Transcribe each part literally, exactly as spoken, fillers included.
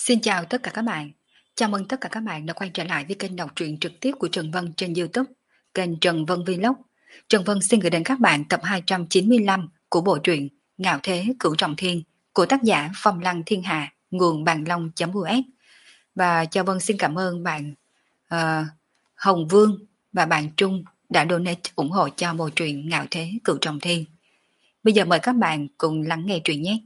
Xin chào tất cả các bạn. Chào mừng tất cả các bạn đã quay trở lại với kênh đọc truyện trực tiếp của Trần Vân trên YouTube, kênh Trần Vân Vlog. Trần Vân xin gửi đến các bạn tập hai trăm chín mươi lăm của bộ truyện Ngạo Thế Cửu Trọng Thiên của tác giả Phong Lăng Thiên Hà, nguồn bàn long.us. Và Chào Vân xin cảm ơn bạn uh, Hồng Vương và bạn Trung đã donate ủng hộ cho bộ truyện Ngạo Thế Cửu Trọng Thiên. Bây giờ mời các bạn cùng lắng nghe truyện nhé.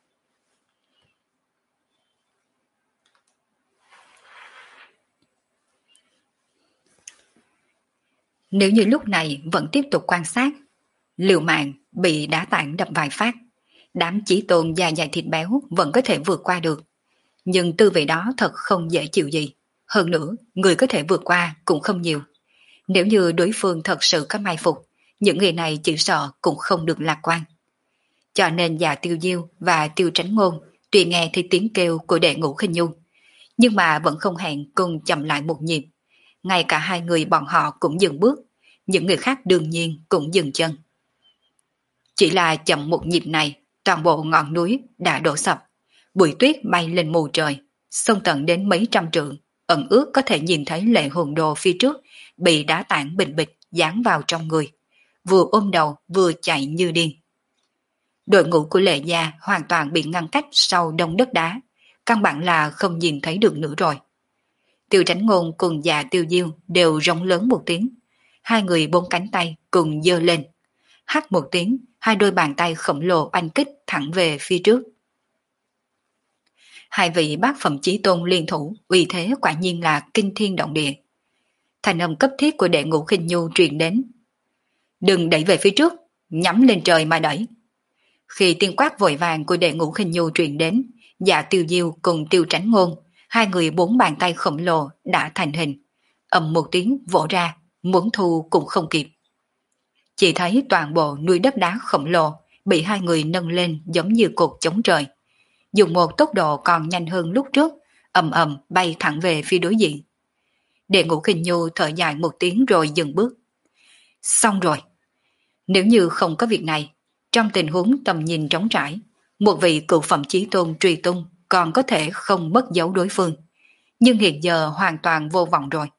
Nếu như lúc này vẫn tiếp tục quan sát, liều mạng bị đá tảng đập vài phát, đám chỉ tồn da dày thịt béo vẫn có thể vượt qua được. Nhưng tư vị đó thật không dễ chịu gì. Hơn nữa, người có thể vượt qua cũng không nhiều. Nếu như đối phương thật sự có mai phục, những người này chỉ sợ cũng không được lạc quan. Cho nên già Tiêu Diêu và Tiêu Tránh Ngôn tuy nghe thấy tiếng kêu của đệ ngũ Khinh Nhu, nhưng mà vẫn không hẹn cùng chậm lại một nhịp. Ngay cả hai người bọn họ cũng dừng bước, những người khác đương nhiên cũng dừng chân. Chỉ là chậm một nhịp này, toàn bộ ngọn núi đã đổ sập, bụi tuyết bay lên mù trời, xông tận đến mấy trăm trượng, ẩn ước có thể nhìn thấy Lệ Hồn Đồ phía trước bị đá tảng bình bịch dán vào trong người, vừa ôm đầu vừa chạy như điên. Đội ngũ của Lệ gia hoàn toàn bị ngăn cách sau đông đất đá, căn bản là không nhìn thấy được nữa rồi. Tiêu Tránh Ngôn cùng già Tiêu Diêu đều rống lớn một tiếng, hai người bốn cánh tay cùng giơ lên, hắt một tiếng, hai đôi bàn tay khổng lồ oanh kích thẳng về phía trước. Hai vị bát phẩm chí tôn liên thủ, uy thế quả nhiên là kinh thiên động địa. Thành âm cấp thiết của đệ ngũ Khinh Nhu truyền đến. Đừng đẩy về phía trước, nhắm lên trời mà đẩy. Khi tiếng quát vội vàng của đệ ngũ Khinh Nhu truyền đến, dạ Tiêu Diêu cùng Tiêu Tránh Ngôn, hai người bốn bàn tay khổng lồ đã thành hình, ầm một tiếng vỗ ra, muốn thu cũng không kịp. Chỉ thấy toàn bộ núi đất đá khổng lồ bị hai người nâng lên giống như cột chống trời, dùng một tốc độ còn nhanh hơn lúc trước, ầm ầm bay thẳng về phía đối diện. Đệ ngũ Khinh Nhu thở dài một tiếng rồi dừng bước. Xong rồi. Nếu như không có việc này, trong tình huống tầm nhìn trống trải, một vị cựu phẩm chí tôn truy tung còn có thể không mất dấu đối phương, nhưng hiện giờ hoàn toàn vô vọng rồi.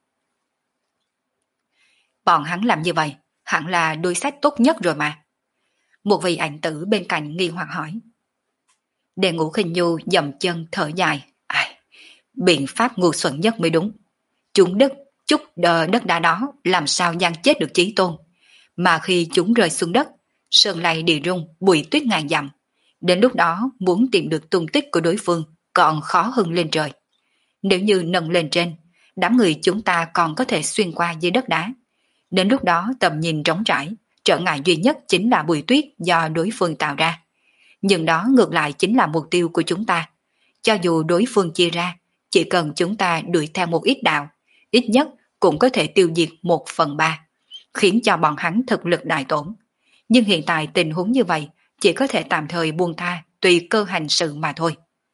Bọn hắn làm như vậy hẳn là đối sách tốt nhất rồi mà. Một vị ảnh tử bên cạnh nghi hoặc hỏi. Đệ ngũ Khinh Nhu dậm chân thở dài. Ai, biện pháp ngu xuẩn nhất mới đúng. Chúng đất, chút đờ đất đá đó làm sao giăng chết được chí tôn. Mà khi chúng rơi xuống đất, sơn lay địa rung, bụi tuyết ngàn dặm. Đến lúc đó muốn tìm được tung tích của đối phương còn khó hơn lên trời. Nếu như nâng lên trên, đám người chúng ta còn có thể xuyên qua dưới đất đá. Đến lúc đó tầm nhìn trống trải, trở ngại duy nhất chính là bụi tuyết do đối phương tạo ra. Nhưng đó ngược lại chính là mục tiêu của chúng ta. Cho dù đối phương chia ra, chỉ cần chúng ta đuổi theo một ít đạo, ít nhất cũng có thể tiêu diệt một phần ba, khiến cho bọn hắn thực lực đại tổn. Nhưng hiện tại tình huống như vậy, chỉ có thể tạm thời buông tha, tùy cơ hành sự mà thôi.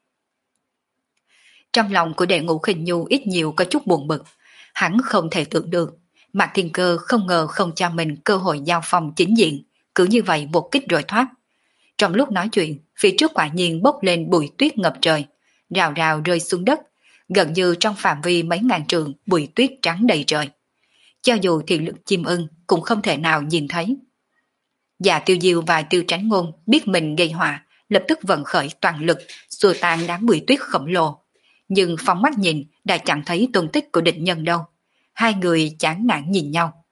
Trong lòng của đệ ngũ Khinh Nhu ít nhiều có chút buồn bực, hắn không thể tưởng được, Mạc Thiên Cơ không ngờ không cho mình cơ hội giao phong chính diện, cứ như vậy một kích rồi thoát. Trong lúc nói chuyện, phía trước quả nhiên bốc lên bụi tuyết ngập trời, rào rào rơi xuống đất, gần như trong phạm vi mấy ngàn trượng bụi tuyết trắng đầy trời. Cho dù thị lực chim ưng cũng không thể nào nhìn thấy. Dạ Tiêu Diêu và Tiêu Tránh Ngôn biết mình gây họa, lập tức vận khởi toàn lực, xua tan đám bụi tuyết khổng lồ. Nhưng phóng mắt nhìn đã chẳng thấy tung tích của địch nhân đâu. Hai người chán nản nhìn nhau.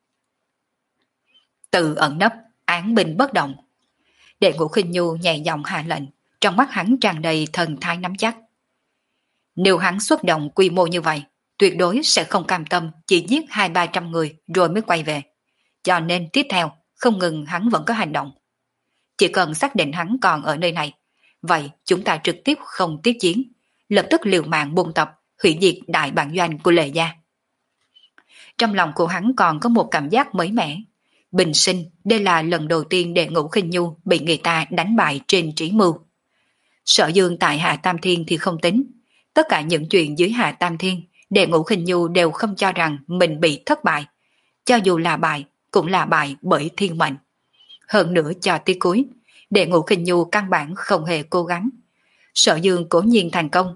Tự ẩn nấp, án binh bất động. Đệ ngũ Khinh Nhu nhẹ giọng hạ lệnh, trong mắt hắn tràn đầy thần thái nắm chắc. Nếu hắn xuất động quy mô như vậy, tuyệt đối sẽ không cam tâm chỉ giết hai ba trăm người rồi mới quay về. Cho nên tiếp theo, không ngừng hắn vẫn có hành động. Chỉ cần xác định hắn còn ở nơi này, vậy chúng ta trực tiếp không tiếp chiến, lập tức liều mạng buôn tập, hủy diệt đại bản doanh của Lệ gia. Trong lòng của hắn còn có một cảm giác mới mẻ. Bình sinh, đây là lần đầu tiên đệ ngũ Khinh Nhu bị người ta đánh bại trên trí mưu. Sở Dương tại Hạ Tam Thiên thì không tính. Tất cả những chuyện dưới Hạ Tam Thiên, đệ ngũ Khinh Nhu đều không cho rằng mình bị thất bại. Cho dù là bại, cũng là bại bởi thiên mệnh. Hơn nữa cho tới cuối, đệ ngũ Khinh Nhu căn bản không hề cố gắng. Sở Dương cố nhiên thành công,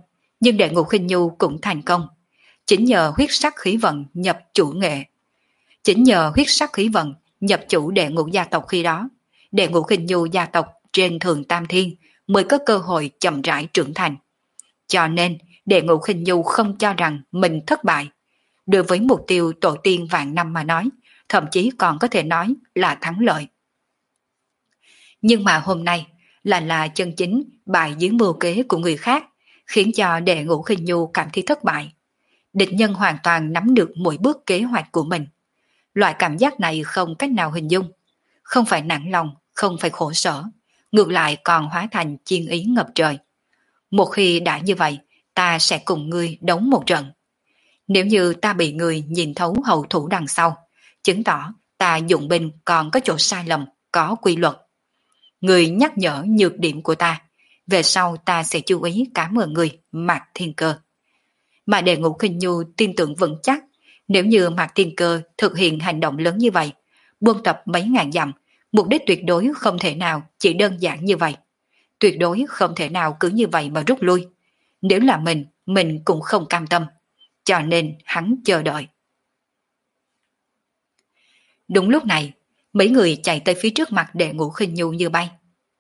Nhưng Đệ Ngũ Khinh Nhu cũng thành công. Chính nhờ huyết sắc khí vận nhập chủ nghệ. Chính nhờ huyết sắc khí vận nhập chủ Đệ Ngũ gia tộc khi đó, Đệ Ngũ Khinh Nhu gia tộc trên Thường Tam Thiên mới có cơ hội chậm rãi trưởng thành. Cho nên, Đệ Ngũ Khinh Nhu không cho rằng mình thất bại. Đối với mục tiêu tổ tiên vạn năm mà nói, thậm chí còn có thể nói là thắng lợi. Nhưng mà hôm nay, là là chân chính bại dưới mưu kế của người khác, khiến cho Đệ Ngũ Khinh Nhu cảm thấy thất bại. Địch nhân hoàn toàn nắm được mỗi bước kế hoạch của mình. Loại cảm giác này không cách nào hình dung. Không phải nản lòng, không phải khổ sở, ngược lại còn hóa thành chiên ý ngập trời. Một khi đã như vậy, ta sẽ cùng ngươi đấu một trận. Nếu như ta bị người nhìn thấu hậu thủ đằng sau, chứng tỏ ta dụng binh còn có chỗ sai lầm, có quy luật. Người nhắc nhở nhược điểm của ta, về sau ta sẽ chú ý cảm ơn người, Mạc Thiên Cơ. Mà Đệ Ngũ Khinh Nhu tin tưởng vững chắc, nếu như Mạc Thiên Cơ thực hiện hành động lớn như vậy, buôn tập mấy ngàn dặm, mục đích tuyệt đối không thể nào chỉ đơn giản như vậy. Tuyệt đối không thể nào cứ như vậy mà rút lui. Nếu là mình, mình cũng không cam tâm. Cho nên hắn chờ đợi. Đúng lúc này, mấy người chạy tới phía trước mặt Đệ Ngũ Khinh Nhu như bay.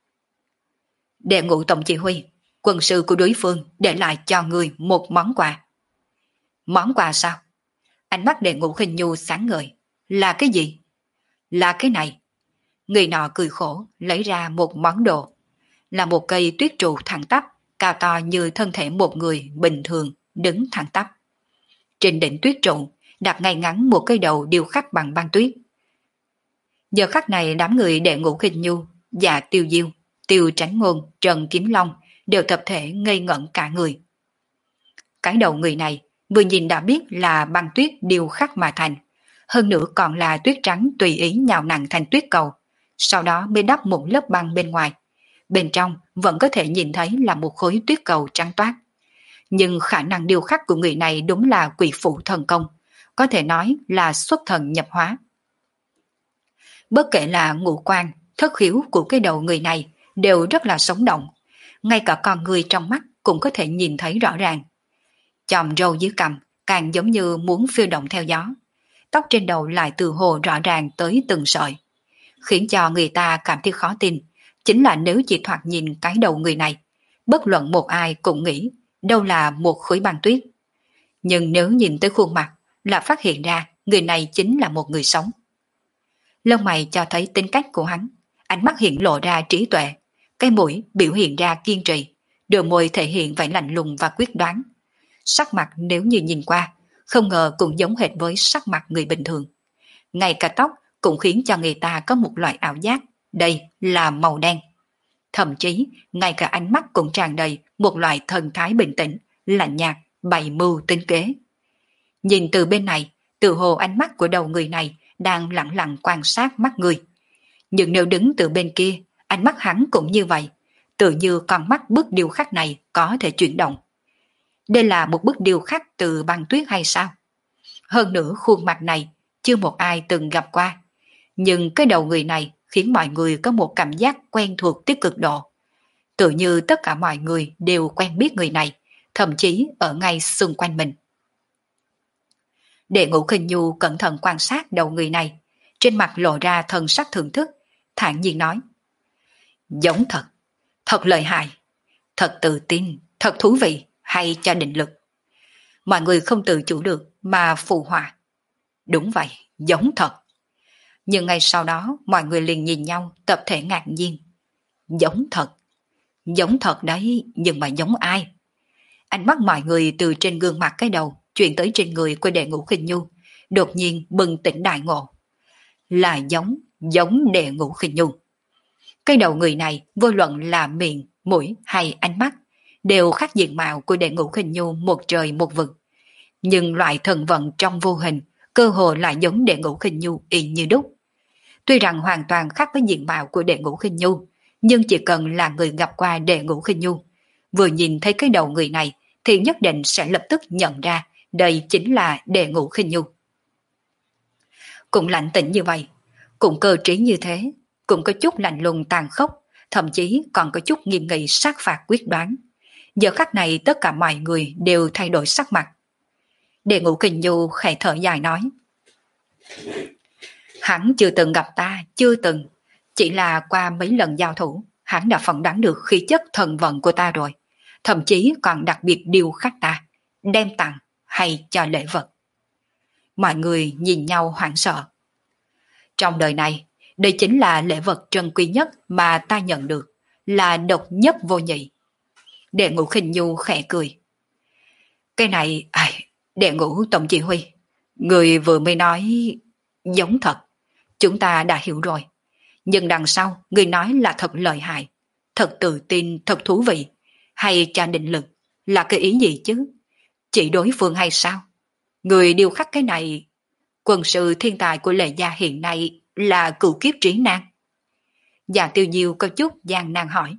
Đệ Ngũ Tổng Chỉ Huy, quân sư của đối phương để lại cho người một món quà. Món quà sao? Ánh mắt Đệ Ngũ Khinh Nhu sáng ngời. Là cái gì? Là cái này. Người nọ cười khổ, lấy ra một món đồ. Là một cây tuyết trụ thẳng tắp, cao to như thân thể một người bình thường, đứng thẳng tắp. Trên đỉnh tuyết trụ, đặt ngay ngắn một cây đầu điêu khắc bằng băng tuyết. Giờ khắc này đám người Đệ Ngũ Khinh Nhu và Tiêu Diêu, Tiêu Tránh Ngôn, Trần Kiếm Long đều tập thể ngây ngẩn cả người. Cái đầu người này vừa nhìn đã biết là băng tuyết điêu khắc mà thành, hơn nữa còn là tuyết trắng tùy ý nhào nặn thành tuyết cầu, sau đó mới đắp một lớp băng bên ngoài. Bên trong vẫn có thể nhìn thấy là một khối tuyết cầu trắng toát. Nhưng khả năng điêu khắc của người này đúng là quỷ phụ thần công, có thể nói là xuất thần nhập hóa. Bất kể là ngũ quan, thất khiếu của cái đầu người này đều rất là sống động, ngay cả con người trong mắt cũng có thể nhìn thấy rõ ràng. Chòm râu dưới cằm càng giống như muốn phiêu động theo gió, tóc trên đầu lại từ hồ rõ ràng tới từng sợi, khiến cho người ta cảm thấy khó tin. Chính là nếu chỉ thoạt nhìn cái đầu người này, bất luận một ai cũng nghĩ đâu là một khối băng tuyết. Nhưng nếu nhìn tới khuôn mặt là phát hiện ra người này chính là một người sống. Lông mày cho thấy tính cách của hắn, ánh mắt hiện lộ ra trí tuệ, cái mũi biểu hiện ra kiên trì, đôi môi thể hiện vẻ lạnh lùng và quyết đoán. Sắc mặt nếu như nhìn qua, không ngờ cũng giống hệt với sắc mặt người bình thường. Ngay cả tóc cũng khiến cho người ta có một loại ảo giác, đây là màu đen. Thậm chí, ngay cả ánh mắt cũng tràn đầy một loại thần thái bình tĩnh, lạnh nhạt, bày mưu tính kế. Nhìn từ bên này, từ hồ ánh mắt của đầu người này đang lặng lặng quan sát mắt người. Nhưng nếu đứng từ bên kia, ánh mắt hắn cũng như vậy, tự như con mắt bức điêu khắc này có thể chuyển động. Đây là một bức điêu khắc từ băng tuyết hay sao? Hơn nữa khuôn mặt này chưa một ai từng gặp qua, nhưng cái đầu người này khiến mọi người có một cảm giác quen thuộc tới cực độ. Tự như tất cả mọi người đều quen biết người này, thậm chí ở ngay xung quanh mình. Đệ Ngũ Khinh Nhu cẩn thận quan sát đầu người này, trên mặt lộ ra thần sắc thưởng thức, thản nhiên nói: giống thật, thật lợi hại, thật tự tin, thật thú vị, hay cho định lực. Mọi người không tự chủ được mà phụ họa: đúng vậy, giống thật. Nhưng ngay sau đó mọi người liền nhìn nhau tập thể ngạc nhiên. Giống thật, giống thật đấy, nhưng mà giống ai? Ánh mắt mọi người từ trên gương mặt cái đầu chuyển tới trên người của Đệ Ngũ Khinh Nhu, đột nhiên bừng tỉnh đại ngộ. Là giống, giống Đệ Ngũ Khinh Nhu. Cái đầu người này vô luận là miệng, mũi hay ánh mắt đều khác diện mạo của Đệ Ngũ Khinh Nhu một trời một vực. Nhưng loại thần vận trong vô hình cơ hồ lại giống Đệ Ngũ Khinh Nhu y như đúc. Tuy rằng hoàn toàn khác với diện mạo của Đệ Ngũ Khinh Nhu, nhưng chỉ cần là người gặp qua Đệ Ngũ Khinh Nhu, vừa nhìn thấy cái đầu người này thì nhất định sẽ lập tức nhận ra đây chính là Đệ Ngũ Khinh Nhu. Cũng lạnh tĩnh như vậy, cũng cơ trí như thế, cũng có chút lạnh lùng tàn khốc, thậm chí còn có chút nghiêm nghị sát phạt quyết đoán. Giờ khắc này tất cả mọi người đều thay đổi sắc mặt. Đệ Ngũ Kình Nhu khẽ thở dài nói. Hắn chưa từng gặp ta, chưa từng. Chỉ là qua mấy lần giao thủ, hắn đã phỏng đoán được khí chất thần vận của ta rồi. Thậm chí còn đặc biệt điều khắc ta, đem tặng hay cho lễ vật. Mọi người nhìn nhau hoảng sợ. Trong đời này, đây chính là lễ vật trân quý nhất mà ta nhận được, là độc nhất vô nhị. Đệ Ngũ Khinh Nhu khẽ cười. Cái này, ai, Đệ Ngũ Tổng Chỉ Huy, người vừa mới nói giống thật, chúng ta đã hiểu rồi. Nhưng đằng sau, người nói là thật lợi hại, thật tự tin, thật thú vị, hay cha định lực, là cái ý gì chứ? Chỉ đối phương hay sao? Người điêu khắc cái này, quân sự thiên tài của Lệ Gia hiện nay là cửu kiếp trí nan. Dạ Tiêu Diêu có chút gian nan hỏi.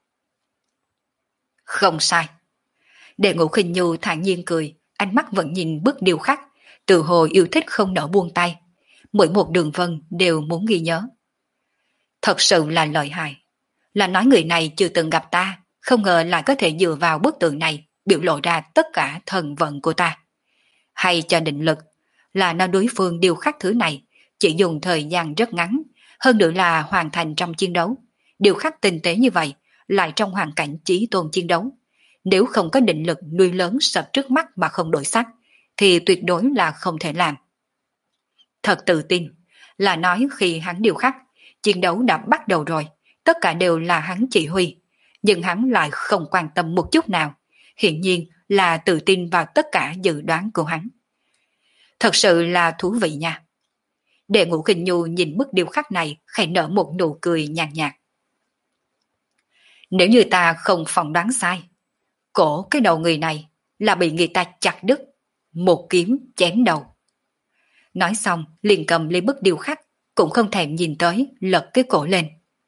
Không sai. Đệ Ngũ Khinh Nhu thản nhiên cười, ánh mắt vẫn nhìn bức điêu khắc, từ hồi yêu thích không nỡ buông tay. Mỗi một đường vân đều muốn ghi nhớ. Thật sự là lợi hại. Là nói người này chưa từng gặp ta, không ngờ lại có thể dựa vào bức tượng này biểu lộ ra tất cả thần vận của ta. Hay cho định lực, là nói đối phương điêu khắc thứ này chỉ dùng thời gian rất ngắn, hơn nữa là hoàn thành trong chiến đấu. Điêu khắc tinh tế như vậy, lại trong hoàn cảnh chí tôn chiến đấu. Nếu không có định lực nuôi lớn sập trước mắt mà không đổi sắc, thì tuyệt đối là không thể làm. Thật tự tin, là nói khi hắn điêu khắc, chiến đấu đã bắt đầu rồi, tất cả đều là hắn chỉ huy, nhưng hắn lại không quan tâm một chút nào, hiển nhiên là tự tin vào tất cả dự đoán của hắn. Thật sự là thú vị nha. Đệ Ngũ Kình Nhu nhìn bức điêu khắc này khẽ nở một nụ cười nhàn nhạt. Nếu như ta không phỏng đoán sai, cổ cái đầu người này là bị người ta chặt đứt, một kiếm chém đầu. Nói xong liền cầm lấy bức điêu khắc, cũng không thèm nhìn tới, lật cái cổ lên.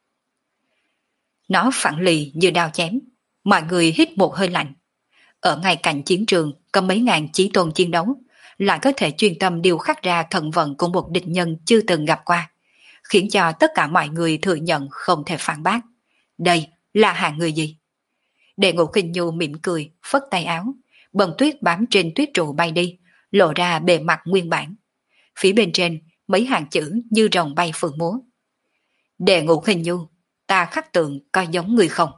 Nó phẳng lì như đao chém, mọi người hít một hơi lạnh. Ở ngay cạnh chiến trường có mấy ngàn chí tôn chiến đấu, lại có thể chuyên tâm điêu khắc ra thần vận của một địch nhân chưa từng gặp qua, khiến cho tất cả mọi người thừa nhận không thể phản bác. Đây là hạng người gì? Đệ Ngũ Khinh Nhu mỉm cười, phất tay áo, bông tuyết bám trên tuyết trụ bay đi, lộ ra bề mặt nguyên bản. Phía bên trên mấy hàng chữ như rồng bay phượng múa. Đệ Ngũ Khinh Nhu, ta khắc tượng có giống người không?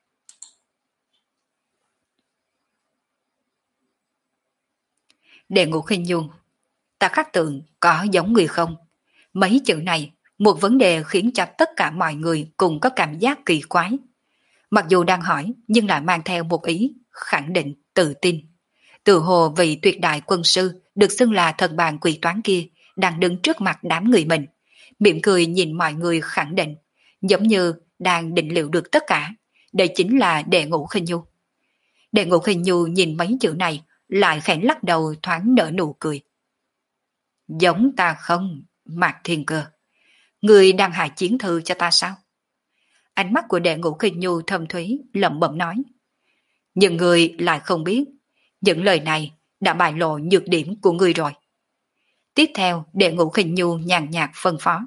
Đệ Ngũ Khinh Nhu, ta khắc tượng có giống người không? Mấy chữ này, một vấn đề khiến cho tất cả mọi người cùng có cảm giác kỳ quái. Mặc dù đang hỏi, nhưng lại mang theo một ý, khẳng định, tự tin. Từ hồ vị tuyệt đại quân sư, được xưng là thần bàn quỷ toán kia, đang đứng trước mặt đám người mình. Mỉm cười nhìn mọi người khẳng định, giống như đang định liệu được tất cả. Đây chính là Đệ Ngũ Khinh Nhu. Đệ Ngũ Khinh Nhu nhìn mấy chữ này, lại khẽ lắc đầu thoáng nở nụ cười. Giống ta không, Mạc Thiên Cơ. Người đang hại chiến thư cho ta sao? Ánh mắt của Đệ Ngũ Khinh Nhu thâm thúy, lẩm bẩm nói. Nhưng người lại không biết, những lời này đã bại lộ nhược điểm của người rồi. Tiếp theo, Đệ Ngũ Khinh Nhu nhàn nhạt phân phó.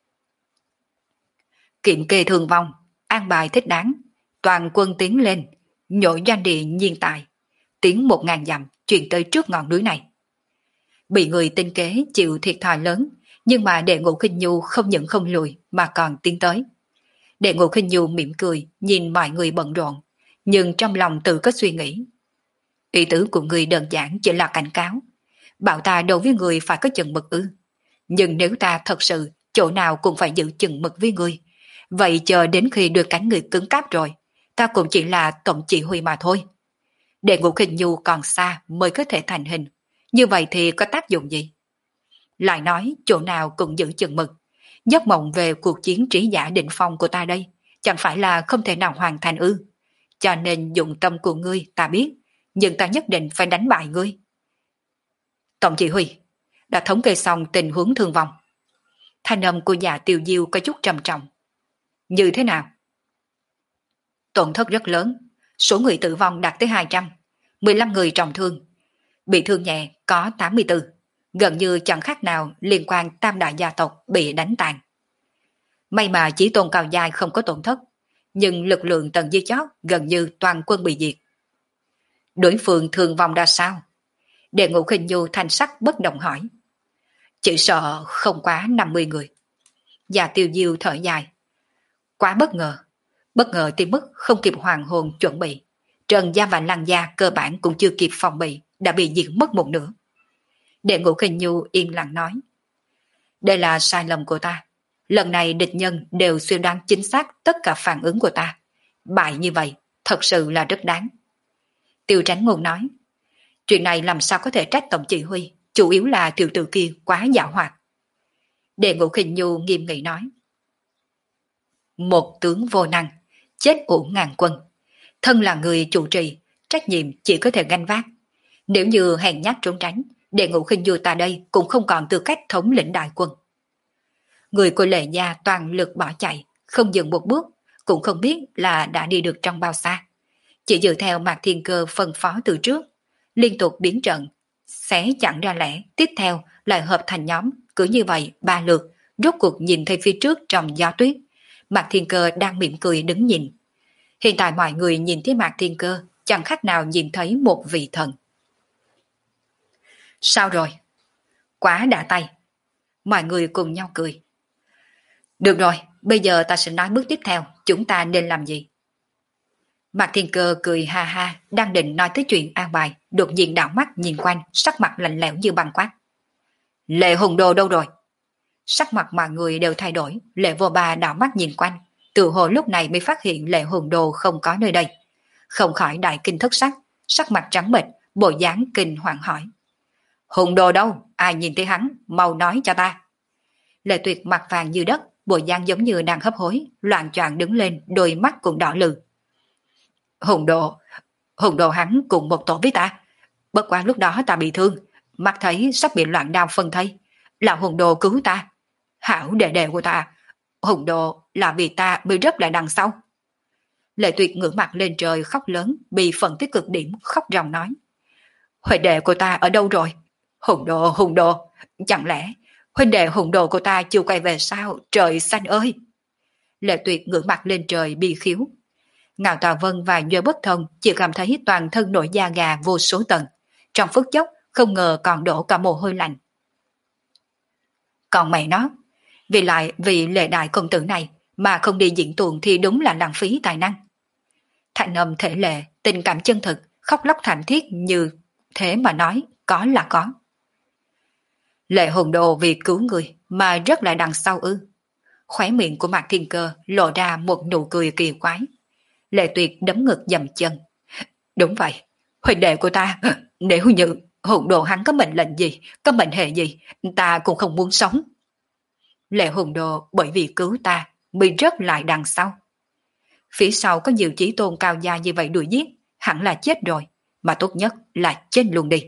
Kiểm kê thương vong, an bài thích đáng, toàn quân tiến lên, nhổ doanh địa nhiên tài, tiến một ngàn dặm chuyển tới trước ngọn núi này. Bị người tinh kế chịu thiệt thòi lớn, nhưng mà Đệ Ngũ Khinh Nhu không những không lùi mà còn tiến tới. Đệ Ngũ Khinh Nhu mỉm cười nhìn mọi người bận rộn, nhưng trong lòng tự có suy nghĩ. Ý tứ của người đơn giản chỉ là cảnh cáo, bảo ta đối với người phải có chừng mực ư. Nhưng nếu ta thật sự chỗ nào cũng phải giữ chừng mực với người, vậy chờ đến khi đưa cánh người cứng cáp rồi, ta cũng chỉ là tổng chỉ huy mà thôi. Đệ Ngũ Khinh Nhu còn xa mới có thể thành hình, như vậy thì có tác dụng gì? Lại nói chỗ nào cũng giữ chừng mực, giấc mộng về cuộc chiến trí giả định phong của ta đây, chẳng phải là không thể nào hoàn thành ư? Cho nên dụng tâm của ngươi ta biết, nhưng ta nhất định phải đánh bại ngươi. Tổng chỉ huy đã thống kê xong tình huống thương vong. Thanh âm của Dạ Tiêu Diêu có chút trầm trọng. Như thế nào? Tổn thất rất lớn, số người tử vong đạt tới hai trăm, mười lăm người trọng thương, bị thương nhẹ có tám mươi tư, gần như chẳng khác nào liên quan tam đại gia tộc bị đánh tàn. May mà chỉ tôn cao giai không có tổn thất, nhưng lực lượng tầng dưới chót gần như toàn quân bị diệt. Đối phương thương vong ra sao? Đệ Ngũ Khinh Nhu thanh sắc bất động hỏi. Chỉ sợ không quá năm mươi người. Và Tiêu Diêu thở dài. Quá bất ngờ. Bất ngờ tới mức không kịp hoàng hồn chuẩn bị. Trần Gia và Lăng Gia cơ bản cũng chưa kịp phòng bị, đã bị diệt mất một nửa. Đệ Ngũ Khinh Nhu yên lặng nói. Đây là sai lầm của ta. Lần này địch nhân đều suy đoán chính xác tất cả phản ứng của ta. Bại như vậy, thật sự là rất đáng. Tiêu Tránh Ngôn nói. Chuyện này làm sao có thể trách tổng chỉ huy, chủ yếu là tiểu tử kia quá giảo hoạt. Đệ Ngũ Khinh Nhu nghiêm nghị nói. Một tướng vô năng, chết uổng ngàn quân. Thân là người chủ trì, trách nhiệm chỉ có thể gánh vác. Nếu như hèn nhát trốn tránh, Đệ Ngũ Khinh Nhu ta đây cũng không còn tư cách thống lĩnh đại quân. Người của Lệ Gia toàn lực bỏ chạy, không dừng một bước, cũng không biết là đã đi được trong bao xa. Chỉ dựa theo Mạc Thiên Cơ phân phó từ trước, liên tục biến trận, xé chặn ra lẻ, tiếp theo lại hợp thành nhóm, cứ như vậy ba lượt, rốt cuộc nhìn thấy phía trước trong gió tuyết. Mạc Thiên Cơ đang mỉm cười đứng nhìn. Hiện tại mọi người nhìn thấy Mạc Thiên Cơ, chẳng khác nào nhìn thấy một vị thần. Sao rồi? Quá đã tay. Mọi người cùng nhau cười. Được rồi, bây giờ ta sẽ nói bước tiếp theo, chúng ta nên làm gì? Mạc Thiên Cơ cười ha ha, đang định nói tới chuyện an bài, đột nhiên đảo mắt nhìn quanh, sắc mặt lạnh lẽo như băng quát. Lệ Hùng Đồ đâu rồi? Sắc mặt mọi người đều thay đổi, Lệ Vô Ba đảo mắt nhìn quanh, tự hồ lúc này mới phát hiện Lệ Hùng Đồ không có nơi đây. Không khỏi đại kinh thất sắc, sắc mặt trắng bệch, bộ dáng kinh hoàng hỏi. Hùng Đồ đâu? Ai nhìn thấy hắn? Mau nói cho ta. Lệ Tuyệt mặt vàng như đất, bộ dáng giống như đang hấp hối, loạn choạng đứng lên, đôi mắt cũng đỏ lừ. Hùng Đồ, Hùng Đồ hắn cùng một tổ với ta. Bất quá lúc đó ta bị thương, mắt thấy sắp bị loạn đao phân thây. Là Hùng Đồ cứu ta. Hảo đệ đệ của ta. Hùng Đồ là vì ta bị rớt lại đằng sau. Lệ Tuyệt ngửa mặt lên trời khóc lớn, bị phân tích cực điểm, khóc ròng nói. Huynh đệ của ta ở đâu rồi? Hùng Đồ, Hùng Đồ, chẳng lẽ huynh đệ Hùng Đồ của ta chưa quay về sao? Trời xanh ơi! Lệ Tuyệt ngửa mặt lên trời bi khiếu. Ngạo Tà Vân và Duy Bất Thông chỉ cảm thấy toàn thân nổi da gà vô số tầng. Trong phút chốc không ngờ còn đổ cả mồ hôi lạnh. Còn mẹ nó, vì lại vì Lệ đại công tử này mà không đi diễn tuồng thì đúng là lãng phí tài năng. Thanh âm thể lệ, tình cảm chân thực, khóc lóc thảm thiết như thế mà nói có là có. Lệ Hùng Đồ vì cứu người mà rất lại đằng sau ư? Khóe miệng của Mạc Thiên Cơ lộ ra một nụ cười kỳ quái. Lệ Tuyệt đấm ngực dầm chân. Đúng vậy, huynh đệ của ta, nếu như Hùng Đồ hắn có mệnh lệnh gì, có mệnh hệ gì, ta cũng không muốn sống. Lệ Hùng Đồ bởi vì cứu ta bị rớt lại đằng sau. Phía sau có nhiều chí tôn cao gia như vậy đuổi giết, hẳn là chết rồi, mà tốt nhất là chết luôn đi.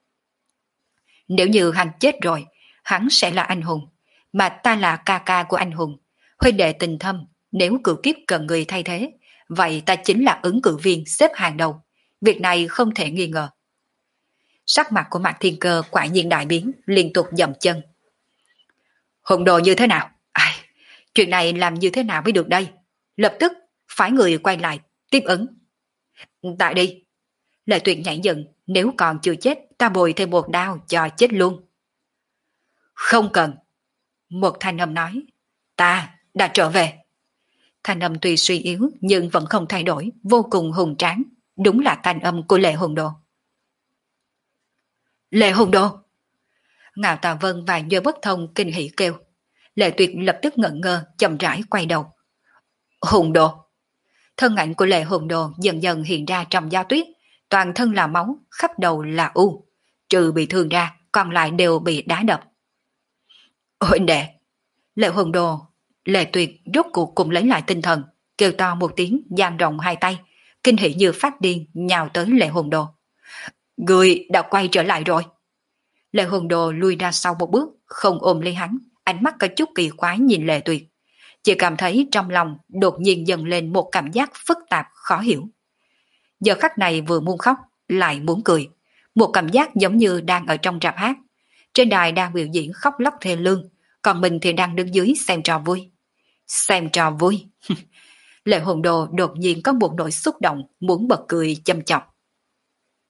Nếu như hắn chết rồi, hắn sẽ là anh hùng, mà ta là ca ca của anh hùng, huynh đệ tình thâm, nếu cửu kiếp cần người thay thế, vậy ta chính là ứng cử viên xếp hàng đầu, việc này không thể nghi ngờ. Sắc mặt của Mạc Thiên Cơ quả nhiên đại biến, liên tục dậm chân. Hùng Đồ như thế nào? Ai, chuyện này làm như thế nào mới được đây? Lập tức phái người quay lại, tiếp ứng. Tại đi. Lệ Tuyệt nhảy dựng, nếu còn chưa chết, ta bồi thêm một đao cho chết luôn. Không cần. Một thanh âm nói, ta đã trở về. Thanh âm tuy suy yếu nhưng vẫn không thay đổi, vô cùng hùng tráng, đúng là thanh âm của Lệ Hùng Đồ. Lệ Hùng Đồ! Ngạo Tà Vân và Duy Bất Thông kinh hỉ kêu. Lệ Tuyệt lập tức ngẩn ngơ, chậm rãi quay đầu. Hùng Đồ! Thân ảnh của Lệ Hùng Đồ dần dần hiện ra trong gió tuyết, toàn thân là máu, khắp đầu là u, trừ bị thương ra, còn lại đều bị đá đập. Huynh đệ! Lệ Hùng Đồ, Lệ Tuyệt rốt cuộc cùng lấy lại tinh thần, kêu to một tiếng, dang rộng hai tay, kinh hỉ như phát điên nhào tới Lệ Hùng Đồ. Người đã quay trở lại rồi. Lệ Hùng Đồ lui ra sau một bước, không ôm lấy hắn, ánh mắt có chút kỳ quái nhìn Lệ Tuyệt. Chỉ cảm thấy trong lòng đột nhiên dần lên một cảm giác phức tạp khó hiểu. Giờ khắc này vừa muốn khóc, lại muốn cười. Một cảm giác giống như đang ở trong rạp hát. Trên đài đang biểu diễn khóc lóc thê lương, còn mình thì đang đứng dưới xem trò vui. Xem trò vui. Lệ Hùng Đồ đột nhiên có một nỗi xúc động, muốn bật cười châm chọc.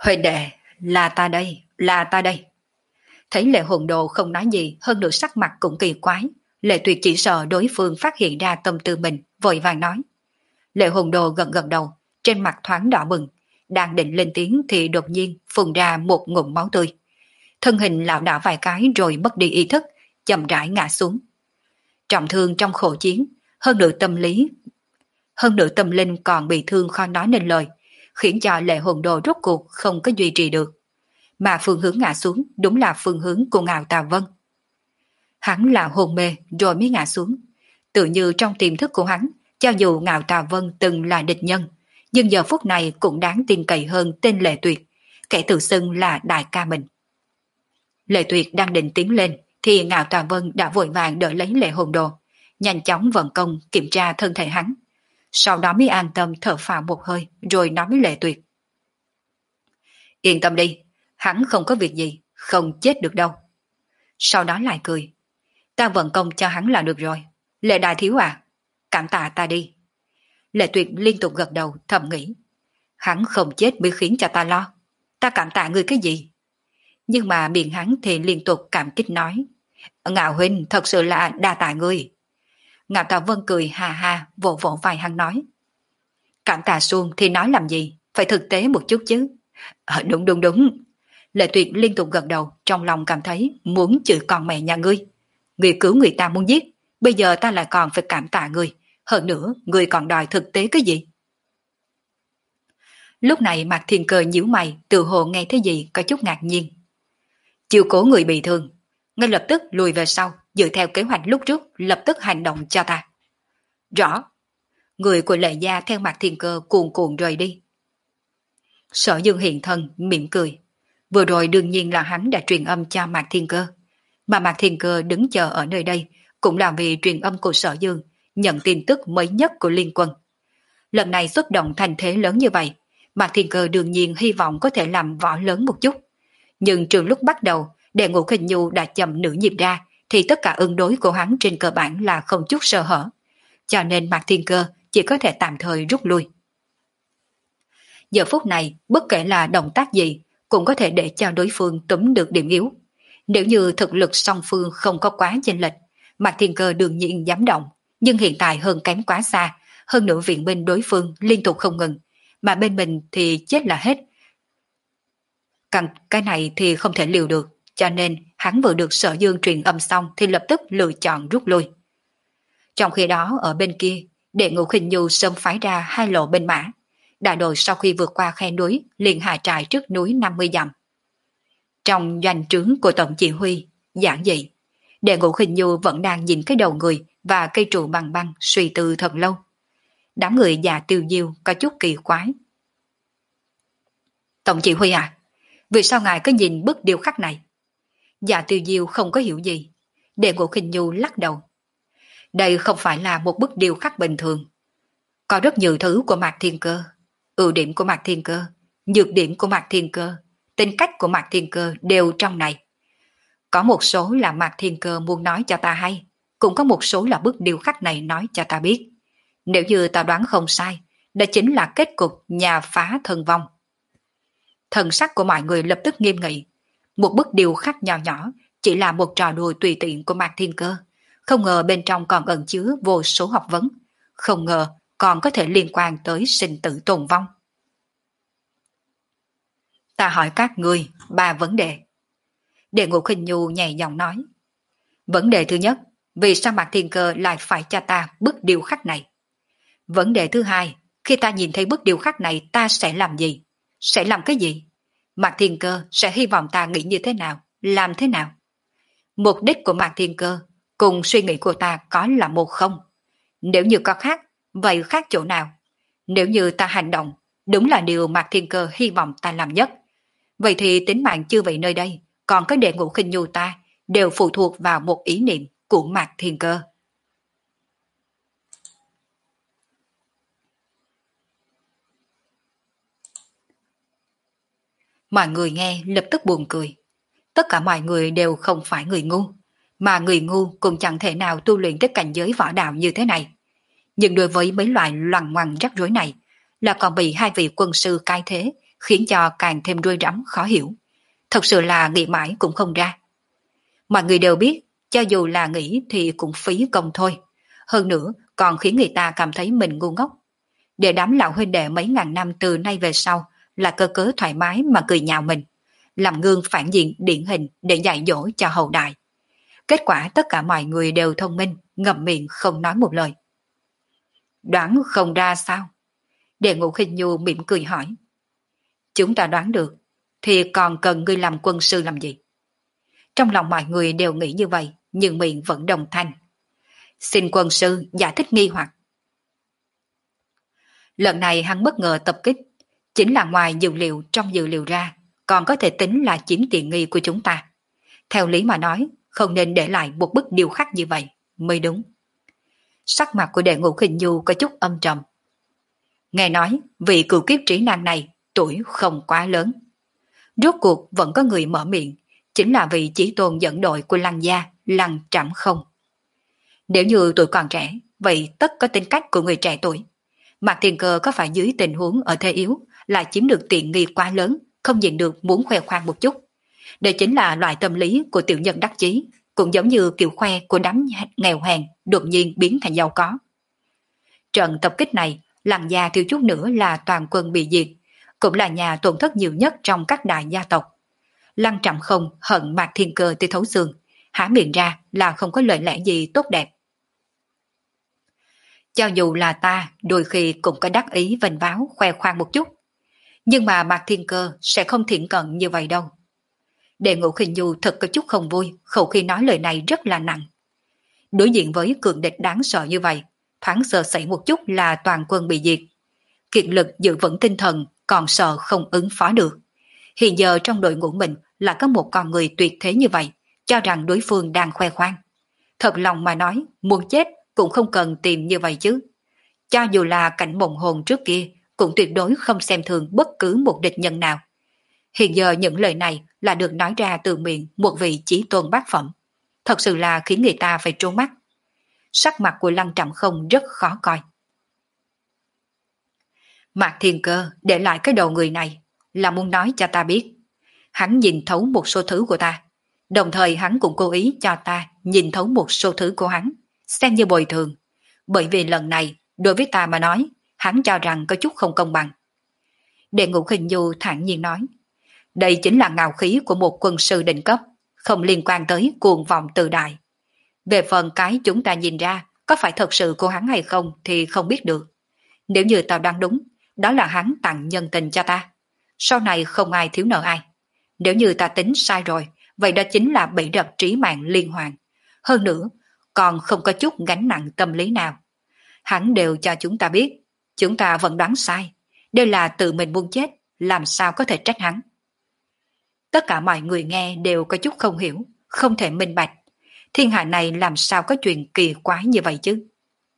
Huệ đệ, là ta đây, là ta đây. Thấy Lệ Hồn Đồ không nói gì, hơn nữa sắc mặt cũng kỳ quái. Lệ Tuyệt chỉ sợ đối phương phát hiện ra tâm tư mình, vội vàng nói. Lệ Hồn Đồ gật gật đầu, trên mặt thoáng đỏ bừng. Đang định lên tiếng thì đột nhiên phun ra một ngụm máu tươi. Thân hình lảo đảo vài cái rồi mất đi ý thức, chậm rãi ngã xuống. Trọng thương trong khổ chiến, hơn nữa tâm lý, hơn nữa tâm linh còn bị thương khó nói nên lời, khiến cho Lệ Hồn Đồ rốt cuộc không có duy trì được. Mà phương hướng ngã xuống đúng là phương hướng của Ngạo Tà Vân. Hắn là hôn mê rồi mới ngã xuống. Tự như trong tiềm thức của hắn, cho dù Ngạo Tà Vân từng là địch nhân, nhưng giờ phút này cũng đáng tin cậy hơn tên Lệ Tuyệt, kẻ tự xưng là đại ca mình. Lệ Tuyệt đang định tiến lên, thì Ngạo Tà Vân đã vội vàng đỡ lấy Lệ Hồn Đồ, nhanh chóng vận công kiểm tra thân thể hắn. Sau đó mới an tâm thở phào một hơi, rồi nói với Lệ Tuyệt. Yên tâm đi, hắn không có việc gì, không chết được đâu. Sau đó lại cười. Ta vận công cho hắn là được rồi. Lệ đại thiếu à, cảm tạ ta đi. Lệ Tuyệt liên tục gật đầu thầm nghĩ. Hắn không chết mới khiến cho ta lo. Ta cảm tạ ngươi cái gì? Nhưng mà miệng hắn thì liên tục cảm kích nói. Ngạo huynh thật sự là đa tạ ngươi. Ngạo Tà Vân cười hà hà vỗ vỗ vai hắn nói. Cảm tạ suông thì nói làm gì, phải thực tế một chút chứ. À, đúng đúng đúng. Lệ Tuyệt liên tục gật đầu, trong lòng cảm thấy muốn chửi con mẹ nhà ngươi. Ngươi cứu người ta muốn giết, bây giờ ta lại còn phải cảm tạ ngươi. Hơn nữa, ngươi còn đòi thực tế cái gì? Lúc này Mạc Thiên Cơ nhíu mày, tự hồ nghe thấy gì có chút ngạc nhiên. Chiều cố người bị thương, ngay lập tức lùi về sau, dựa theo kế hoạch lúc trước, lập tức hành động cho ta. Rõ. Người của Lệ gia theo Mạc Thiên Cơ cuồn cuộn rời đi. Sở Dương hiện thân, mỉm cười. Vừa rồi đương nhiên là hắn đã truyền âm cho Mạc Thiên Cơ. Mà Mạc Thiên Cơ đứng chờ ở nơi đây, cũng là vì truyền âm của Sở Dương, nhận tin tức mới nhất của Liên Quân. Lần này xuất động thành thế lớn như vậy, Mạc Thiên Cơ đương nhiên hy vọng có thể làm võ lớn một chút. Nhưng trường lúc bắt đầu, Đệ Ngũ Khinh Nhu đã chậm nửa nhịp ra, thì tất cả ứng đối của hắn trên cơ bản là không chút sơ hở. Cho nên Mạc Thiên Cơ chỉ có thể tạm thời rút lui. Giờ phút này, bất kể là động tác gì, cũng có thể để cho đối phương túm được điểm yếu. Nếu như thực lực song phương không có quá chênh lệch, Mạc Thiên Cơ đương nhiên dám động, nhưng hiện tại hơn kém quá xa, hơn nữa viện binh đối phương liên tục không ngừng, mà bên mình thì chết là hết. Càng cái này thì không thể liều được, cho nên hắn vừa được Sở Dương truyền âm xong thì lập tức lựa chọn rút lui. Trong khi đó ở bên kia, Đệ Ngũ Khinh Nhu sớm phái ra hai lộ binh mã. Đại đội sau khi vượt qua khe núi liền hạ trại trước núi năm mươi dặm. Trong doanh trướng của tổng chỉ huy, giản dị, Đệ Ngũ Khinh Nhu vẫn đang nhìn cái đầu người và cây trụ bằng băng suy tư thật lâu. Đám người già Tiêu Diêu có chút kỳ quái. Tổng chỉ huy à, vì sao ngài cứ nhìn bức điêu khắc này? Già Tiêu Diêu không có hiểu gì. Đệ Ngũ Khinh Nhu lắc đầu. Đây không phải là một bức điêu khắc bình thường. Có rất nhiều thứ của Mạc Thiên Cơ, ưu điểm của Mạc Thiên Cơ, nhược điểm của Mạc Thiên Cơ, tính cách của Mạc Thiên Cơ đều trong này. Có một số là Mạc Thiên Cơ muốn nói cho ta hay, cũng có một số là bức điêu khắc này nói cho ta biết. Nếu như ta đoán không sai, đó chính là kết cục nhà phá thân vong. Thần sắc của mọi người lập tức nghiêm nghị. Một bức điêu khắc nhỏ nhỏ chỉ là một trò đùa tùy tiện của Mạc Thiên Cơ. Không ngờ bên trong còn ẩn chứa vô số học vấn. Không ngờ còn có thể liên quan tới sinh tử tồn vong. Ta hỏi các ngươi ba vấn đề. Đệ Ngũ Khinh Nhu nhẹ giọng nói. Vấn đề thứ nhất, vì sao Mạc Thiên Cơ lại phải cho ta bức điêu khắc này? Vấn đề thứ hai, khi ta nhìn thấy bức điêu khắc này ta sẽ làm gì? Sẽ làm cái gì? Mạc Thiên Cơ sẽ hy vọng ta nghĩ như thế nào? Làm thế nào? Mục đích của Mạc Thiên Cơ cùng suy nghĩ của ta có là một không? Nếu như có khác, vậy khác chỗ nào? Nếu như ta hành động, đúng là điều Mạc Thiên Cơ hy vọng ta làm nhất. Vậy thì tính mạng chư vị nơi đây, còn có Đệ Ngũ Khinh Nhu ta, đều phụ thuộc vào một ý niệm của Mạc Thiên Cơ. Mọi người nghe lập tức buồn cười. Tất cả mọi người đều không phải người ngu, mà người ngu cũng chẳng thể nào tu luyện tới cảnh giới võ đạo như thế này. Nhưng đối với mấy loại loằng ngoằng rắc rối này, là còn bị hai vị quân sư cai thế, khiến cho càng thêm rối rắm khó hiểu. Thật sự là nghĩ mãi cũng không ra. Mọi người đều biết, cho dù là nghĩ thì cũng phí công thôi. Hơn nữa, còn khiến người ta cảm thấy mình ngu ngốc. Để đám lão huynh đệ mấy ngàn năm từ nay về sau là cơ cớ thoải mái mà cười nhạo mình, làm gương phản diện điển hình để dạy dỗ cho hậu đại. Kết quả tất cả mọi người đều thông minh, ngậm miệng không nói một lời. Đoán không ra sao? Đệ Ngũ Khinh Nhu mỉm cười hỏi. Chúng ta đoán được, thì còn cần ngươi làm quân sư làm gì? Trong lòng mọi người đều nghĩ như vậy, nhưng miệng vẫn đồng thanh. Xin quân sư giải thích nghi hoặc. Lần này hắn bất ngờ tập kích, chính là ngoài dữ liệu trong dữ liệu ra, còn có thể tính là chiếm tiện nghi của chúng ta. Theo lý mà nói, không nên để lại một bức điêu khắc như vậy, mới đúng. Sắc mặt của Đệ Ngũ Khinh Nhu có chút âm trầm. Nghe nói, vị cựu kiếp trí năng này tuổi không quá lớn. Rốt cuộc vẫn có người mở miệng, chính là vị chí tôn dẫn đội của Lăng gia, Lăng Trảm Không. Nếu như tuổi còn trẻ, vậy tất có tính cách của người trẻ tuổi. Mạc Thiên Cơ có phải dưới tình huống ở thế yếu, lại chiếm được tiện nghi quá lớn, không nhịn được muốn khoe khoang một chút. Đây chính là loại tâm lý của tiểu nhân đắc chí, cũng giống như kiểu khoe của đám nghèo hèn đột nhiên biến thành giàu có. Trận tập kích này, Lăng gia thiếu chút nữa là toàn quân bị diệt, cũng là nhà tổn thất nhiều nhất trong các đại gia tộc. Lăng Trảm Không hận Mạc Thiên Cơ tới thấu xương, há miệng ra là không có lời lẽ gì tốt đẹp. Cho dù là ta đôi khi cũng có đắc ý vênh váo khoe khoang một chút, nhưng mà Mạc Thiên Cơ sẽ không thiện cận như vậy đâu. Đệ Ngũ Khinh Nhu thật có chút không vui, khẩu khi nói lời này rất là nặng. Đối diện với cường địch đáng sợ như vậy, thoáng sơ sẩy một chút là toàn quân bị diệt. Kiệt lực giữ vững tinh thần, còn sợ không ứng phó được. Hiện giờ trong đội ngũ mình là có một con người tuyệt thế như vậy, cho rằng đối phương đang khoe khoang. Thật lòng mà nói, muốn chết cũng không cần tìm như vậy chứ. Cho dù là cảnh mộng hồn trước kia, cũng tuyệt đối không xem thường bất cứ một địch nhân nào. Hiện giờ những lời này là được nói ra từ miệng một vị chí tôn bát phẩm. Thật sự là khiến người ta phải trố mắt. Sắc mặt của Lăng Trảm Không rất khó coi. Mạc Thiên Cơ để lại cái đầu người này là muốn nói cho ta biết. Hắn nhìn thấu một số thứ của ta. Đồng thời hắn cũng cố ý cho ta nhìn thấu một số thứ của hắn, xem như bồi thường. Bởi vì lần này, đối với ta mà nói, hắn cho rằng có chút không công bằng. Đệ Ngũ Khinh Nhu thản nhiên nói. Đây chính là ngạo khí của một quân sư đỉnh cấp, không liên quan tới cuồng vọng tự đại. Về phần cái chúng ta nhìn ra, có phải thật sự của hắn hay không thì không biết được. Nếu như tao đoán đúng, đó là hắn tặng nhân tình cho ta. Sau này không ai thiếu nợ ai. Nếu như ta tính sai rồi, vậy đó chính là bị đập trí mạng liên hoàn. Hơn nữa, còn không có chút gánh nặng tâm lý nào. Hắn đều cho chúng ta biết, chúng ta vẫn đoán sai. Đây là tự mình muốn chết, làm sao có thể trách hắn. Tất cả mọi người nghe đều có chút không hiểu, không thể minh bạch. Thiên hạ này làm sao có chuyện kỳ quái như vậy chứ?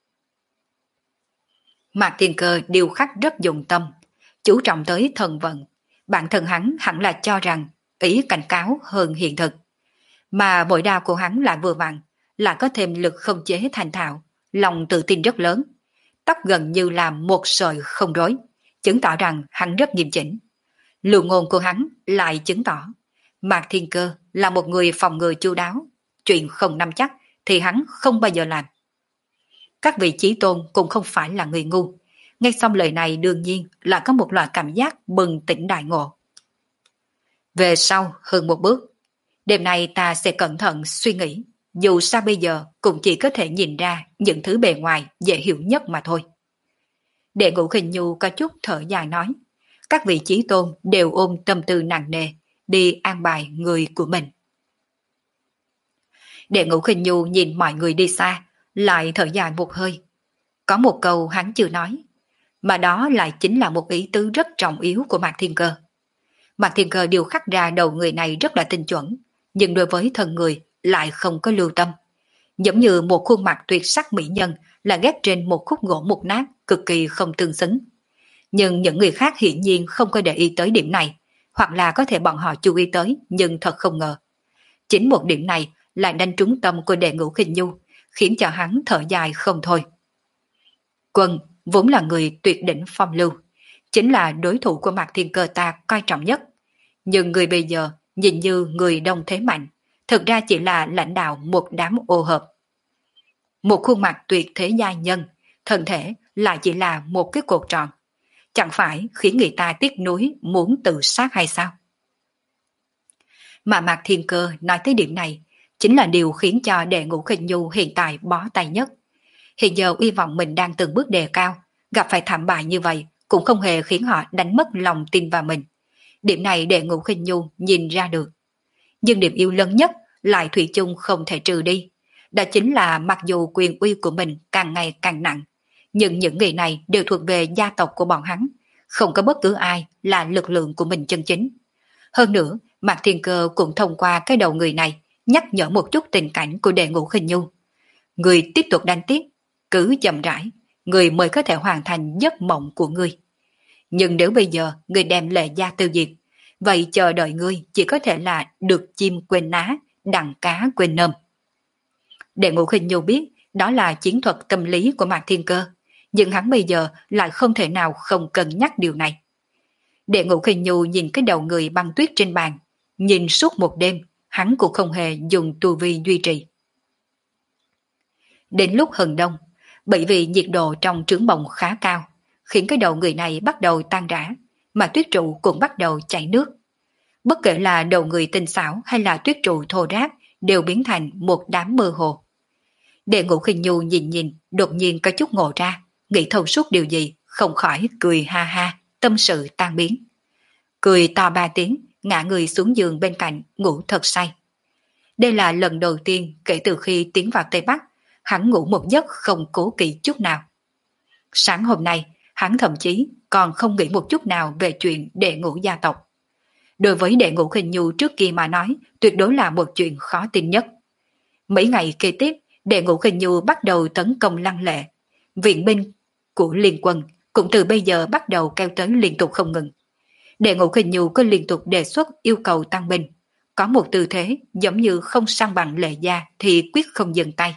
Mạc Thiên Cơ điều khắc rất dụng tâm, chú trọng tới thần vận. Bản thân hắn hẳn là cho rằng ý cảnh cáo hơn hiện thực. Mà bội đao của hắn là vừa vặn, là có thêm lực không chế thành thạo, lòng tự tin rất lớn. Tóc gần như là một sợi không rối, chứng tỏ rằng hắn rất nghiêm chỉnh. Lưu ngôn của hắn lại chứng tỏ Mạc Thiên Cơ là một người phòng ngừa chu đáo, chuyện không nắm chắc thì hắn không bao giờ làm. Các vị chí tôn cũng không phải là người ngu, nghe xong lời này đương nhiên là có một loại cảm giác bừng tỉnh đại ngộ. Về sau hơn một bước, đêm nay ta sẽ cẩn thận suy nghĩ, dù sao bây giờ cũng chỉ có thể nhìn ra những thứ bề ngoài dễ hiểu nhất mà thôi. Đệ Ngũ Khinh Nhu có chút thở dài nói, các vị chí tôn đều ôm tâm tư nặng nề, đi an bài người của mình. Đệ Ngũ Khinh Nhu nhìn mọi người đi xa, lại thở dài một hơi. Có một câu hắn chưa nói, mà đó lại chính là một ý tứ rất trọng yếu của Mạc Thiên Cơ. Mạc Thiên Cơ điều khắc ra đầu người này rất là tinh chuẩn, nhưng đối với thân người lại không có lưu tâm. Giống như một khuôn mặt tuyệt sắc mỹ nhân là ghép trên một khúc gỗ mục nát, cực kỳ không tương xứng. Nhưng những người khác hiển nhiên không có để ý tới điểm này, hoặc là có thể bọn họ chú ý tới, nhưng thật không ngờ. Chính một điểm này lại đánh trúng tâm của Đệ Ngũ Khinh Nhu, khiến cho hắn thở dài không thôi. Quân vốn là người tuyệt đỉnh phong lưu, chính là đối thủ của Mạc Thiên Cơ ta coi trọng nhất. Nhưng người bây giờ nhìn như người đông thế mạnh, thực ra chỉ là lãnh đạo một đám ô hợp. Một khuôn mặt tuyệt thế giai nhân, thân thể lại chỉ là một cái cột tròn. Chẳng phải khiến người ta tiếc nuối muốn tự sát hay sao? Mà Mạc Thiên Cơ nói tới điểm này, chính là điều khiến cho Đệ Ngũ Khinh Nhu hiện tại bó tay nhất. Hiện giờ uy vọng mình đang từng bước đề cao, gặp phải thảm bại như vậy cũng không hề khiến họ đánh mất lòng tin vào mình. Điểm này Đệ Ngũ Khinh Nhu nhìn ra được. Nhưng điểm yêu lớn nhất lại thủy chung không thể trừ đi. Đó chính là mặc dù quyền uy của mình càng ngày càng nặng, nhưng những người này đều thuộc về gia tộc của bọn hắn, không có bất cứ ai là lực lượng của mình chân chính. Hơn nữa, Mạc Thiên Cơ cũng thông qua cái đầu người này nhắc nhở một chút tình cảnh của Đệ Ngũ Khinh Nhu. Người tiếp tục đánh tiếp, cứ chậm rãi, người mới có thể hoàn thành giấc mộng của người. Nhưng nếu bây giờ người đem Lệ gia tiêu diệt, vậy chờ đợi ngươi chỉ có thể là được chim quên ná, đặng cá quên nơm. Đệ Ngũ Khinh Nhu biết đó là chiến thuật tâm lý của Mạc Thiên Cơ, nhưng hắn bây giờ lại không thể nào không cân nhắc điều này. Đệ Ngũ Khinh Nhu nhìn cái đầu người băng tuyết trên bàn, nhìn suốt một đêm, hắn cũng không hề dùng tu vi duy trì. Đến lúc hừng đông, bởi vì nhiệt độ trong trướng bồng khá cao, khiến cái đầu người này bắt đầu tan rã, mà tuyết trụ cũng bắt đầu chảy nước. Bất kể là đầu người tinh xảo hay là tuyết trụ thô ráp đều biến thành một đám mơ hồ. Đệ Ngũ Khinh Nhu nhìn nhìn, đột nhiên có chút ngộ ra, nghĩ thông suốt điều gì, không khỏi cười ha ha, tâm sự tan biến. Cười to ba tiếng, ngã người xuống giường bên cạnh, ngủ thật say. Đây là lần đầu tiên kể từ khi tiến vào Tây Bắc, hắn ngủ một giấc không cố kỵ chút nào. Sáng hôm nay, hắn thậm chí còn không nghĩ một chút nào về chuyện Đệ Ngũ gia tộc. Đối với Đệ Ngũ Khinh Nhu trước kia mà nói, tuyệt đối là một chuyện khó tin nhất. Mấy ngày kế tiếp, Đệ Ngũ Khinh Nhu bắt đầu tấn công lăng lệ. Viện binh của liên quân cũng từ bây giờ bắt đầu kéo tới liên tục không ngừng. Đệ Ngũ Khinh Nhu có liên tục đề xuất yêu cầu tăng binh, có một tư thế giống như không săn bằng Lệ gia thì quyết không dừng tay.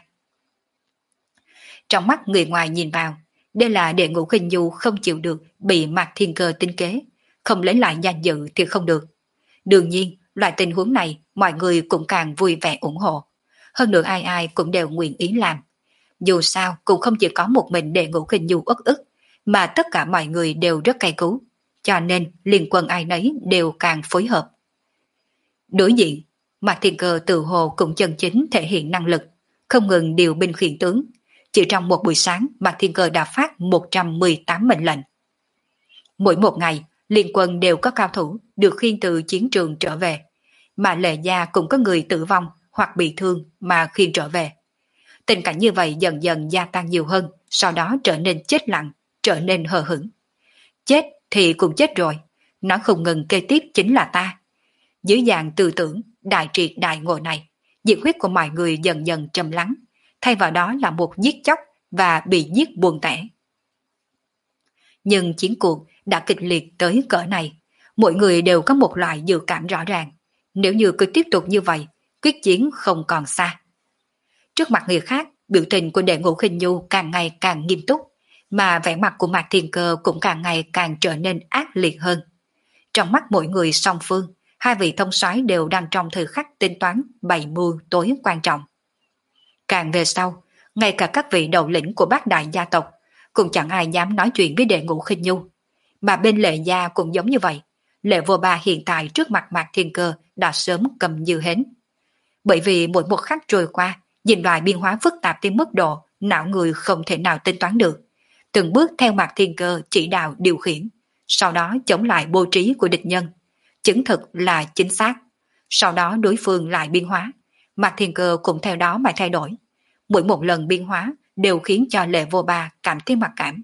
Trong mắt người ngoài nhìn vào, đây là Đệ Ngũ Khinh Nhu không chịu được bị Mạc Thiên Cơ tính kế, không lấy lại danh dự thì không được. Đương nhiên, loại tình huống này mọi người cũng càng vui vẻ ủng hộ. Hơn nữa ai ai cũng đều nguyện ý làm. Dù sao cũng không chỉ có một mình Đệ Ngũ Khinh Nhu uất ức, mà tất cả mọi người đều rất cay cú, cho nên liên quân ai nấy đều càng phối hợp. Đối diện, Mạc Thiên Cơ tự hồ cũng chân chính thể hiện năng lực, không ngừng điều binh khiển tướng. Chỉ trong một buổi sáng, Mạc Thiên Cơ đã phát một trăm mười tám mệnh lệnh. Mỗi một ngày, liên quân đều có cao thủ được khiêng từ chiến trường trở về, mà Lệ gia cũng có người tử vong hoặc bị thương mà khiêng trở về. Tình cảnh như vậy dần dần gia tăng nhiều hơn, sau đó trở nên chết lặng, trở nên hờ hững. Chết thì cũng chết rồi, nó không ngừng kế tiếp chính là ta. Dưới dạng tư tưởng đại triệt đại ngộ này, nhiệt huyết của mọi người dần dần trầm lắng, thay vào đó là một giết chóc và bị giết buồn tẻ. Nhưng chiến cuộc đã kịch liệt tới cỡ này, mỗi người đều có một loại dự cảm rõ ràng. Nếu như cứ tiếp tục như vậy, quyết chiến không còn xa. Trước mặt người khác, biểu tình của Đệ Ngũ Khinh Nhu càng ngày càng nghiêm túc, mà vẻ mặt của Mạc Thiên Cơ cũng càng ngày càng trở nên ác liệt hơn. Trong mắt mỗi người song phương, hai vị thông soái đều đang trong thời khắc tính toán bày mưu tối quan trọng. Càng về sau, ngay cả các vị đầu lĩnh của bát đại gia tộc cũng chẳng ai dám nói chuyện với Đệ Ngũ Khinh Nhu, mà bên Lệ gia cũng giống như vậy. Lệ Vô Ba hiện tại trước mặt Mạc Thiên Cơ đã sớm cầm như hến. Bởi vì mỗi một khắc trôi qua, nhìn loại biến hóa phức tạp đến mức độ não người không thể nào tính toán được, từng bước theo Mạc Thiên Cơ chỉ đạo điều khiển, sau đó chống lại bố trí của địch nhân, chứng thực là chính xác. Sau đó đối phương lại biến hóa, Mạc Thiên Cơ cũng theo đó mà thay đổi. Mỗi một lần biến hóa đều khiến cho Lệ Vô Ba cảm thấy mặc cảm.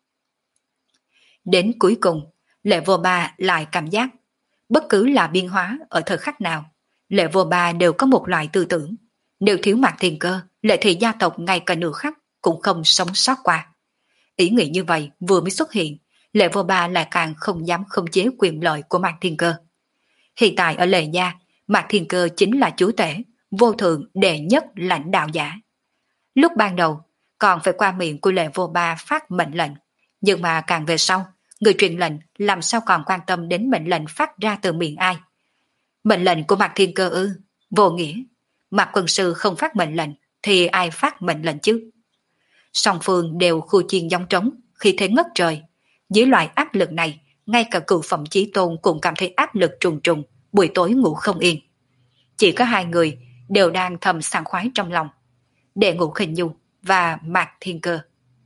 Đến cuối cùng, Lệ Vô Ba lại cảm giác, bất cứ là biến hóa ở thời khắc nào, Lệ Vô Ba đều có một loại tư tưởng, nếu thiếu Mạc Thiên Cơ, Lệ thị gia tộc ngay cả nửa khắc cũng không sống sót qua. Ý nghĩ như vậy vừa mới xuất hiện, Lệ Vô Ba lại càng không dám khống chế quyền lợi của Mạc Thiên Cơ. Hiện tại ở Lệ gia, Mạc Thiên Cơ chính là chúa tể, vô thượng đệ nhất lãnh đạo giả. Lúc ban đầu, còn phải qua miệng của Lệ Vô Ba phát mệnh lệnh, nhưng mà càng về sau, người truyền lệnh làm sao còn quan tâm đến mệnh lệnh phát ra từ miệng ai? Mệnh lệnh của Mạc Thiên Cơ ư? Vô nghĩa. Mạc quân sư không phát mệnh lệnh thì ai phát mệnh lệnh chứ? Song phương đều khu chiên gióng trống, khi thế ngất trời. Dưới loại áp lực này, ngay cả cựu phẩm chí tôn cũng cảm thấy áp lực trùng trùng, buổi tối ngủ không yên. Chỉ có hai người đều đang thầm sảng khoái trong lòng. Đệ Ngũ Khinh Nhu và Mạc Thiên Cơ.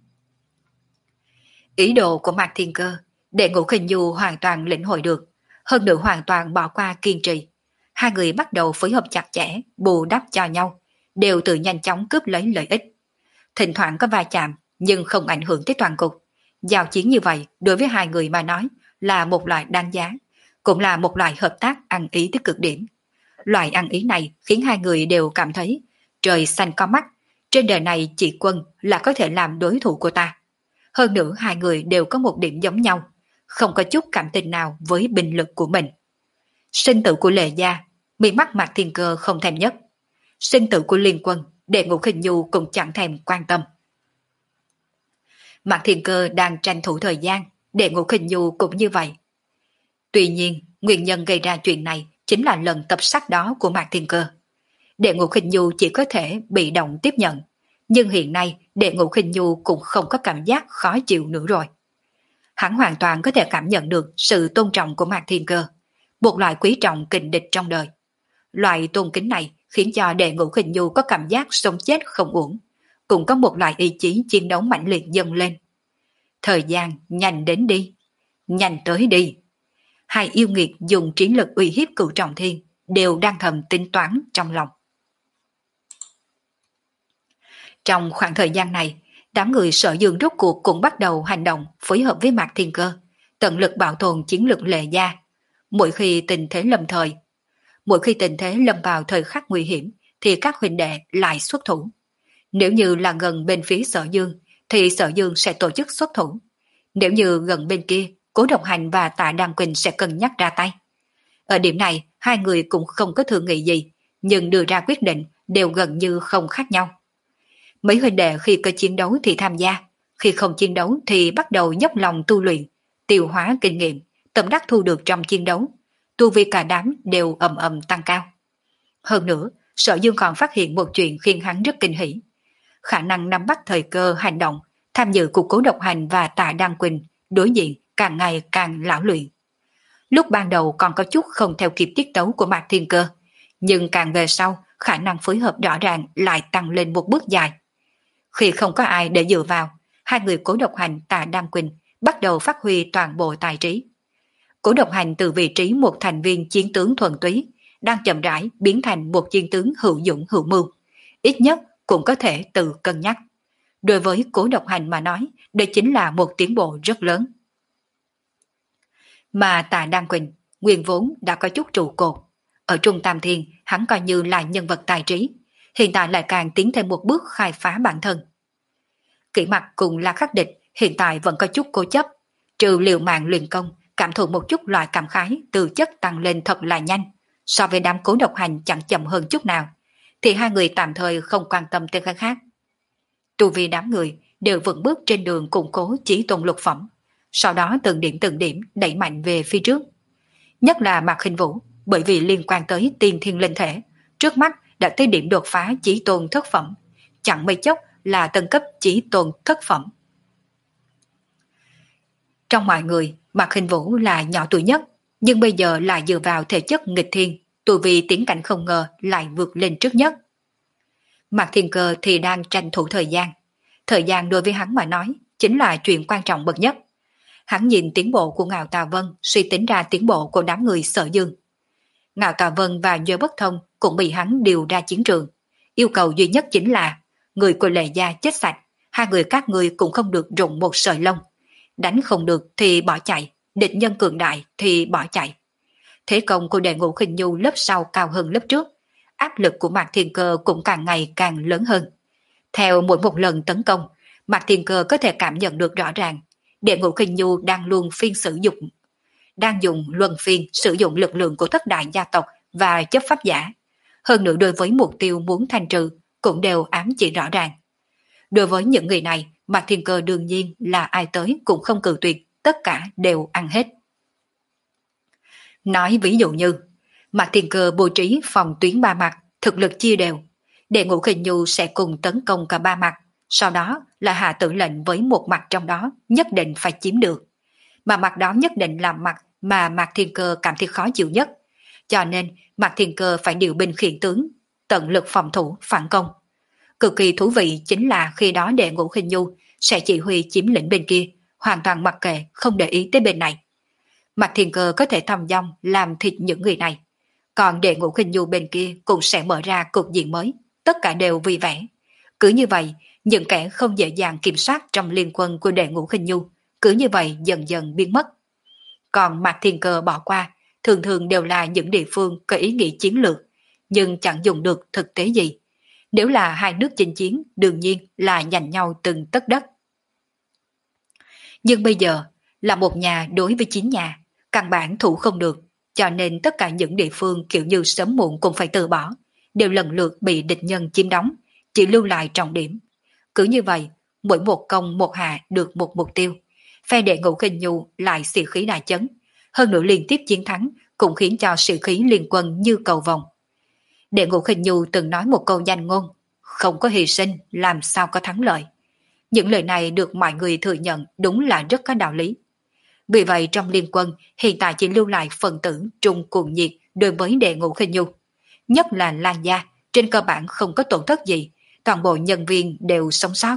Ý đồ của Mạc Thiên Cơ, Đệ Ngũ Khinh Nhu hoàn toàn lĩnh hội được, hơn nữa hoàn toàn bỏ qua kiên trì. Hai người bắt đầu phối hợp chặt chẽ, bù đắp cho nhau, đều tự nhanh chóng cướp lấy lợi ích. Thỉnh thoảng có va chạm, nhưng không ảnh hưởng tới toàn cục. Giao chiến như vậy, đối với hai người mà nói, là một loại đáng giá, cũng là một loại hợp tác ăn ý tới cực điểm. Loại ăn ý này khiến hai người đều cảm thấy, trời xanh có mắt, trên đời này chỉ Quân là có thể làm đối thủ của ta. Hơn nữa hai người đều có một điểm giống nhau, không có chút cảm tình nào với binh lực của mình. Sinh tử của Lệ Gia, mi mắt Mạc Thiên Cơ không thèm nhất. Sinh tử của Liên Quân, Đệ Ngũ Khinh Nhu cũng chẳng thèm quan tâm. Mạc Thiên Cơ đang tranh thủ thời gian, Đệ Ngũ Khinh Nhu cũng như vậy. Tuy nhiên, nguyên nhân gây ra chuyện này chính là lần tập sát đó của Mạc Thiên Cơ. Đệ Ngũ Khinh Nhu chỉ có thể bị động tiếp nhận, nhưng hiện nay Đệ Ngũ Khinh Nhu cũng không có cảm giác khó chịu nữa rồi. Hắn hoàn toàn có thể cảm nhận được sự tôn trọng của Mạc Thiên Cơ, một loại quý trọng kình địch trong đời. Loại tôn kính này khiến cho Đệ Ngũ Khinh Nhu có cảm giác sống chết không uổng, cũng có một loại ý chí chiến đấu mãnh liệt dâng lên. Thời gian nhanh đến đi, nhanh tới đi. Hai yêu nghiệt dùng trí lực uy hiếp Cửu Trọng Thiên đều đang thầm tính toán trong lòng. Trong khoảng thời gian này, đám người Sở Dương rốt cuộc cũng bắt đầu hành động phối hợp với Mạc Thiên Cơ, tận lực bảo tồn chiến lược Lệ Gia. Mỗi khi tình thế lâm thời, mỗi khi tình thế lâm vào thời khắc nguy hiểm, thì các huynh đệ lại xuất thủ. Nếu như là gần bên phía Sở Dương, thì Sở Dương sẽ tổ chức xuất thủ. Nếu như gần bên kia, Cố Độc Hành và Tạ Đăng Quỳnh sẽ cân nhắc ra tay. Ở điểm này, hai người cũng không có thương nghị gì, nhưng đưa ra quyết định đều gần như không khác nhau. Mấy huynh đệ khi có chiến đấu thì tham gia, khi không chiến đấu thì bắt đầu dốc lòng tu luyện, tiêu hóa kinh nghiệm, tâm đắc thu được trong chiến đấu. Tu vi cả đám đều ầm ầm tăng cao. Hơn nữa, Sở Dương còn phát hiện một chuyện khiến hắn rất kinh hỉ. Khả năng nắm bắt thời cơ hành động, tham dự của Cố Độc Hành và Tạ Đăng Quỳnh đối diện càng ngày càng lão luyện. Lúc ban đầu còn có chút không theo kịp tiết tấu của Mạc Thiên Cơ, nhưng càng về sau, khả năng phối hợp rõ ràng lại tăng lên một bước dài. Khi không có ai để dựa vào, hai người Cố Độc Hành, Tạ Đăng Quỳnh bắt đầu phát huy toàn bộ tài trí. Cố Độc Hành từ vị trí một thành viên chiến tướng thuần túy, đang chậm rãi biến thành một chiến tướng hữu dụng hữu mưu, ít nhất cũng có thể tự cân nhắc. Đối với Cố Độc Hành mà nói, đây chính là một tiến bộ rất lớn. Mà Tạ Đăng Quỳnh, nguyên vốn đã có chút trụ cột. Ở Trung Tam Thiên, hắn coi như là nhân vật tài trí, hiện tại lại càng tiến thêm một bước khai phá bản thân. Kỷ Mặc cùng La Khắc Địch hiện tại vẫn có chút cố chấp, trừ liều mạng luyện công, cảm thụ một chút loại cảm khái từ chất tăng lên thật là nhanh, so với đám Cố Độc Hành chẳng chậm hơn chút nào, thì hai người tạm thời không quan tâm tới cái khác. Tu vi đám người đều vững bước trên đường củng cố chí tôn lục phẩm, sau đó từng điểm từng điểm đẩy mạnh về phía trước. Nhất là Mạc Khinh Vũ, bởi vì liên quan tới tiên thiên linh thể, trước mắt đã tới điểm đột phá chí tôn thất phẩm, chẳng mấy chốc là tân cấp chí tôn thất phẩm. Trong mọi người, Mạc Khinh Vũ là nhỏ tuổi nhất, nhưng bây giờ lại dựa vào thể chất nghịch thiên, tu vi tiến cảnh không ngờ lại vượt lên trước nhất. Mạc Thiên Cơ thì đang tranh thủ thời gian. Thời gian đối với hắn mà nói, chính là chuyện quan trọng bậc nhất. Hắn nhìn tiến bộ của Ngạo Tà Vân, suy tính ra tiến bộ của đám người Sở Dương. Ngạo Tà Vân và Nhớ Bất Thông cũng bị hắn điều ra chiến trường. Yêu cầu duy nhất chính là, người của Lệ Gia chết sạch, hai người các người cũng không được rụng một sợi lông. Đánh không được thì bỏ chạy, địch nhân cường đại thì bỏ chạy. Thế công của Đệ Ngũ Khinh Nhu lớp sau cao hơn lớp trước, áp lực của Mạc Thiên Cơ cũng càng ngày càng lớn hơn. Theo mỗi một lần tấn công, Mạc Thiên Cơ có thể cảm nhận được rõ ràng, Đệ Ngũ Khinh Nhu đang luôn phiên sử dụng, đang dùng luân phiên sử dụng lực lượng của thất đại gia tộc và chấp pháp giả. Hơn nữa đối với mục tiêu muốn thanh trừ cũng đều ám chỉ rõ ràng. Đối với những người này, Mạc Thiên Cơ đương nhiên là ai tới cũng không cự tuyệt, tất cả đều ăn hết. Nói ví dụ như, Mạc Thiên Cơ bố trí phòng tuyến ba mặt, thực lực chia đều, Đệ Ngũ Khinh Nhu sẽ cùng tấn công cả ba mặt, sau đó là hạ tử lệnh với một mặt trong đó nhất định phải chiếm được. Mà mặt đó nhất định là mặt mà Mạc Thiên Cơ cảm thấy khó chịu nhất, cho nên Mạc Thiên Cơ phải điều binh khiển tướng, tận lực phòng thủ, phản công. Cực kỳ thú vị chính là khi đó Đệ Ngũ Khinh Nhu sẽ chỉ huy chiếm lĩnh bên kia, hoàn toàn mặc kệ, không để ý tới bên này. Mạc Thiên Cơ có thể thong dong làm thịt những người này, còn Đệ Ngũ Khinh Nhu bên kia cũng sẽ mở ra cục diện mới, tất cả đều vui vẻ. Cứ như vậy, những kẻ không dễ dàng kiểm soát trong liên quân của Đệ Ngũ Khinh Nhu cứ như vậy dần dần biến mất. Còn Mạc Thiên Cơ bỏ qua, thường thường đều là những địa phương có ý nghĩa chiến lược, nhưng chẳng dùng được thực tế gì. Nếu là hai nước chinh chiến, đương nhiên là giành nhau từng tấc đất. Nhưng bây giờ, là một nhà đối với chín nhà, căn bản thủ không được, cho nên tất cả những địa phương kiểu như sớm muộn cũng phải từ bỏ, đều lần lượt bị địch nhân chiếm đóng, chỉ lưu lại trọng điểm. Cứ như vậy, mỗi một công một hạ được một mục tiêu, phe Đệ Ngũ Khinh Nhu lại sĩ khí đại chấn, hơn nữa liên tiếp chiến thắng cũng khiến cho sĩ khí liên quân như cầu vồng. Đệ Ngũ Khinh Nhu từng nói một câu danh ngôn, không có hy sinh làm sao có thắng lợi. Những lời này được mọi người thừa nhận đúng là rất có đạo lý. Vì vậy trong liên quân hiện tại chỉ lưu lại phần tử trung cuồng nhiệt đối với Đệ Ngũ Khinh Nhu. Nhất là Lan Gia, trên cơ bản không có tổn thất gì, toàn bộ nhân viên đều sống sót.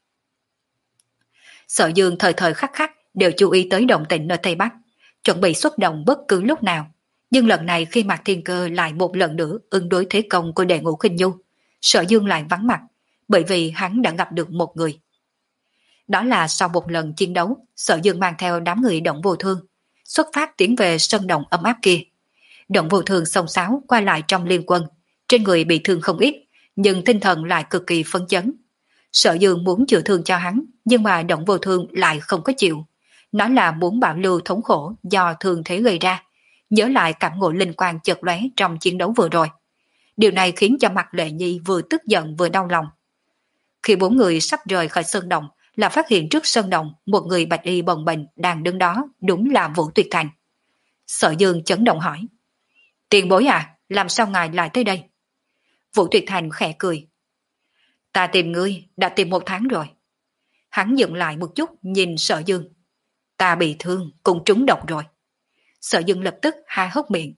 Sở Dương thời thời khắc khắc đều chú ý tới động tĩnh ở Tây Bắc, chuẩn bị xuất động bất cứ lúc nào. Nhưng lần này khi Mạc Thiên Cơ lại một lần nữa ứng đối thế công của Đệ Ngũ Khinh Nhu, Sở Dương lại vắng mặt, bởi vì hắn đã gặp được một người. Đó là sau một lần chiến đấu, Sở Dương mang theo đám người Động Vô Thương, xuất phát tiến về sân động ấm áp kia. Động Vô Thương xông xáo qua lại trong liên quân, trên người bị thương không ít, nhưng tinh thần lại cực kỳ phấn chấn. Sở Dương muốn chữa thương cho hắn, nhưng mà Động Vô Thương lại không có chịu. Nó là muốn bảo lưu thống khổ do thương thế gây ra, nhớ lại cảm ngộ linh quan chợt lóe trong chiến đấu vừa rồi. Điều này khiến cho Mạc Lệ Nhi vừa tức giận vừa đau lòng. Khi bốn người sắp rời khỏi sơn động, là phát hiện trước sơn động một người bạch y bồng bềnh đang đứng đó, đúng là Vũ Tuyệt Thành. Sở Dương chấn động hỏi: "Tiền bối à, làm sao ngài lại tới đây?" Vũ Tuyệt Thành khẽ cười: "Ta tìm ngươi đã tìm một tháng rồi." Hắn dừng lại một chút nhìn Sở Dương: "Ta bị thương cũng trúng độc rồi." Sở Dương lập tức há hốc miệng.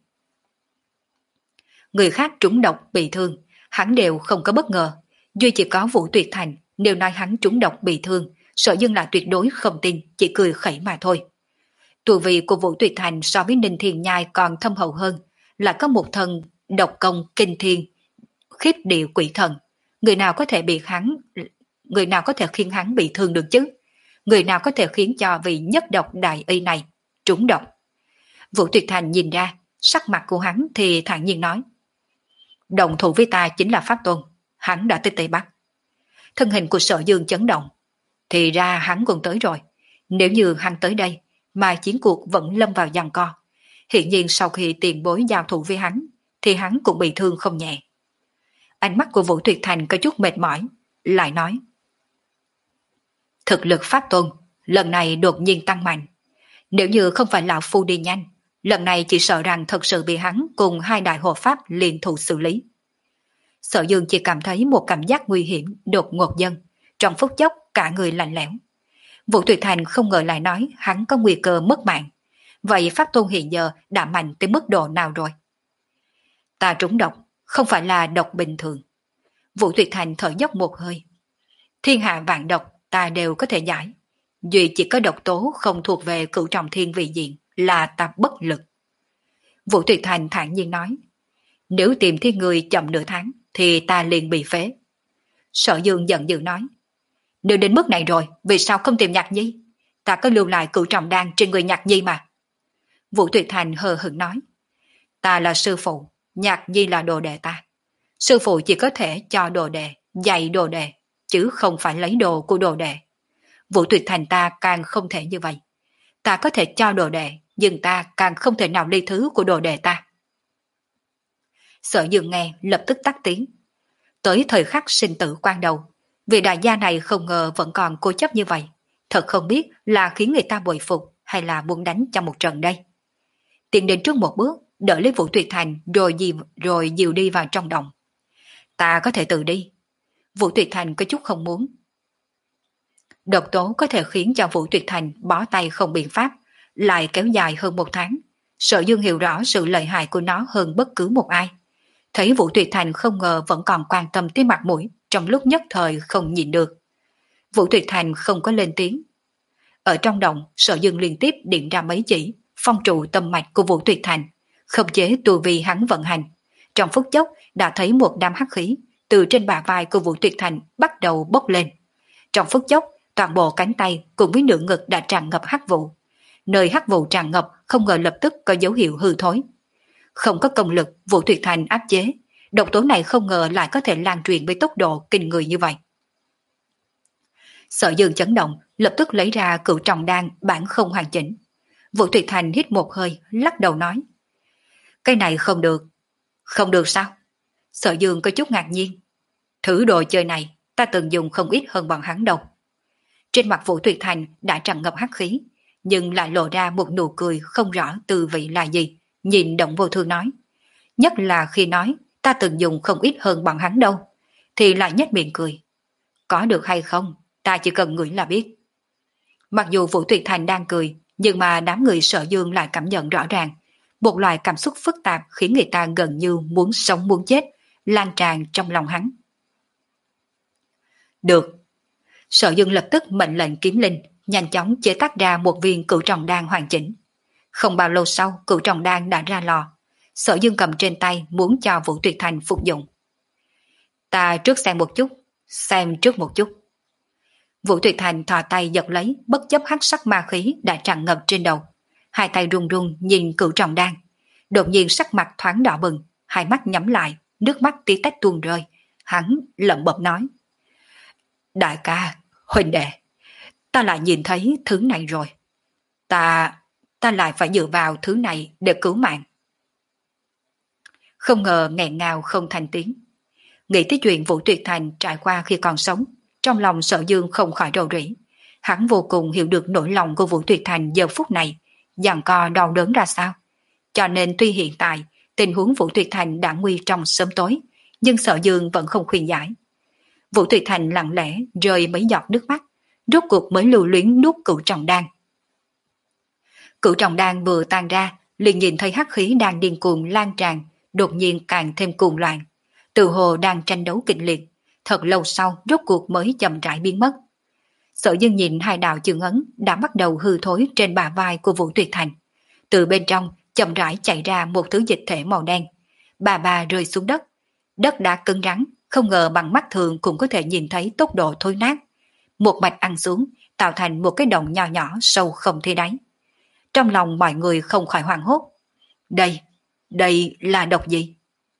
Người khác trúng độc bị thương, hắn đều không có bất ngờ, duy chỉ có Vũ Tuyệt Thành, nếu nói hắn trúng độc bị thương, Sở Dương là tuyệt đối không tin, chỉ cười khẩy mà thôi. Tu vi của Vũ Tuyệt Thành so với Ninh Thiên Nhai còn thâm hậu hơn, là có một thần độc công kinh thiên, khiếp địa quỷ thần. Người nào có thể bị hắn, người nào có thể khiến hắn bị thương được chứ? Người nào có thể khiến cho vị nhất độc đại y này trúng độc? Vũ Tuyệt Thành nhìn ra, sắc mặt của hắn thì thản nhiên nói: "Đồng thủ với ta chính là Pháp Tôn, hắn đã tới Tây Bắc." Thân hình của Sở Dương chấn động. Thì ra hắn cũng tới rồi. Nếu như hắn tới đây, mà chiến cuộc vẫn lâm vào giằng co, hiện nhiên sau khi tiền bối giao thủ với hắn, thì hắn cũng bị thương không nhẹ. Ánh mắt của Vũ Tuyệt Thành có chút mệt mỏi, lại nói: "Thực lực Pháp Tôn lần này đột nhiên tăng mạnh. Nếu như không phải lão phu đi nhanh, lần này chỉ sợ rằng thật sự bị hắn cùng hai đại hộ pháp liên thủ xử lý." Sở Dương chỉ cảm thấy một cảm giác nguy hiểm đột ngột dâng, trong phút chốc cả người lạnh lẽo. Vũ Tuyệt Thành không ngờ lại nói hắn có nguy cơ mất mạng. Vậy Pháp Tôn hiện giờ đã mạnh tới mức độ nào rồi? "Ta trúng độc, không phải là độc bình thường." Vũ Tuyệt Thành thở dốc một hơi. "Thiên hạ vạn độc ta đều có thể giải, duy chỉ có độc tố không thuộc về cửu trọng thiên vị diện là ta bất lực." Vũ Tuyệt Thành thản nhiên nói: "Nếu tìm thấy người chậm nửa tháng thì ta liền bị phế." Sở Dương giận dữ nói: "Nếu đến mức này rồi, vì sao không tìm Nhạc Nhi? Ta có lưu lại cửu trọng đan trên người Nhạc Nhi mà." Vũ Tuyệt Thành hờ hững nói: "Ta là sư phụ, Nhạc Nhi là đồ đệ ta. Sư phụ chỉ có thể cho đồ đệ, dạy đồ đệ, chứ không phải lấy đồ của đồ đệ. Vũ Tuyệt Thành ta càng không thể như vậy. Ta có thể cho đồ đệ, nhưng ta càng không thể nào ly thứ của đồ đệ ta." Sở Dương nghe lập tức tắt tiếng. Tới thời khắc sinh tử quan đầu, vị đại gia này không ngờ vẫn còn cố chấp như vậy, thật không biết là khiến người ta bội phục hay là muốn đánh cho một trận đây? Tiến đến trước một bước, đỡ lấy Vũ Tuyệt Thành rồi dìu, rồi dìu đi vào trong đồng. Ta có thể tự đi. Vũ Tuyệt Thành có chút không muốn. Độc tố có thể khiến cho Vũ Tuyệt Thành bó tay không biện pháp, lại kéo dài hơn một tháng. Sở Dương hiểu rõ sự lợi hại của nó hơn bất cứ một ai. Thấy Vũ Tuyệt Thành không ngờ vẫn còn quan tâm tới mặt mũi, trong lúc nhất thời không nhìn được. Vũ Tuyệt Thành không có lên tiếng. Ở trong đồng, Sở Dương liên tiếp điện ra mấy chỉ, phong trụ tâm mạch của Vũ Tuyệt Thành, khống chế tu vi hắn vận hành. Trong phút chốc đã thấy một đám hắc khí từ trên bả vai của Vũ Tuyệt Thành bắt đầu bốc lên. Trong phút chốc, toàn bộ cánh tay cùng với nửa ngực đã tràn ngập hắc vụ. Nơi hắc vụ tràn ngập không ngờ lập tức có dấu hiệu hư thối. Không có công lực Vũ Tuyệt Thành áp chế, độc tố này không ngờ lại có thể lan truyền với tốc độ kinh người như vậy. Sở Dương chấn động, lập tức lấy ra cửu trọng đan bản không hoàn chỉnh. Vũ Tuyệt Thành hít một hơi, lắc đầu nói. Cái này không được. Không được sao? Sở Dương có chút ngạc nhiên. Thử đồ chơi này, ta từng dùng không ít hơn bọn hắn đâu. Trên mặt Vũ Tuyệt Thành đã tràn ngập hắc khí, nhưng lại lộ ra một nụ cười không rõ tư vị là gì, nhìn Động Vô Thương nói. Nhất là khi nói, ta từng dùng không ít hơn bọn hắn đâu, thì lại nhếch miệng cười. Có được hay không, ta chỉ cần ngửi là biết. Mặc dù Vũ Tuyệt Thành đang cười, nhưng mà đám người Sở Dương lại cảm nhận rõ ràng, một loại cảm xúc phức tạp khiến người ta gần như muốn sống muốn chết, lan tràn trong lòng hắn. Được. Sở Dương lập tức mệnh lệnh kiếm linh, nhanh chóng chế tác ra một viên cửu trọng đan hoàn chỉnh. Không bao lâu sau, cửu trọng đan đã ra lò. Sở Dương cầm trên tay muốn cho Vũ Tuyệt Thành phục dụng. Ta trước xem một chút, xem trước một chút. Vũ Tuyệt Thành thò tay giật lấy, bất chấp hắc sắc ma khí đã tràn ngập trên đầu. Hai tay run run nhìn cửu trọng đan. Đột nhiên sắc mặt thoáng đỏ bừng, hai mắt nhắm lại, nước mắt tí tách tuôn rơi. Hắn lẩm bẩm nói. Đại ca, huynh đệ, ta lại nhìn thấy thứ này rồi. Ta, ta lại phải dựa vào thứ này để cứu mạng. Không ngờ nghẹn ngào không thành tiếng. Nghĩ tới chuyện Vũ Tuyệt Thành trải qua khi còn sống, trong lòng Sở Dương không khỏi rầu rĩ. Hắn vô cùng hiểu được nỗi lòng của Vũ Tuyệt Thành giờ phút này, giằng co đau đớn ra sao. Cho nên tuy hiện tại tình huống Vũ Tuyệt Thành đã nguy trong sớm tối, nhưng Sở Dương vẫn không khuyên giải. Vũ Tuyệt Thành lặng lẽ rơi mấy giọt nước mắt, rốt cuộc mới lưu luyến nuốt cửu trọng đan. Cửu trọng đan vừa tan ra, liền nhìn thấy hắc khí đang điên cuồng lan tràn, đột nhiên càng thêm cuồng loạn. Tự hồ đang tranh đấu kịch liệt, thật lâu sau rốt cuộc mới chậm rãi biến mất. Sở Dương nhìn hai đạo chương ấn đã bắt đầu hư thối trên bả vai của Vũ Tuyệt Thành. Từ bên trong chậm rãi chạy ra một thứ dịch thể màu đen. Bà bà rơi xuống đất. Đất đã cứng rắn, không ngờ bằng mắt thường cũng có thể nhìn thấy tốc độ thối nát. Một mạch ăn xuống, tạo thành một cái động nhỏ nhỏ sâu không thấy đáy. Trong lòng mọi người không khỏi hoảng hốt. Đây, đây là độc gì?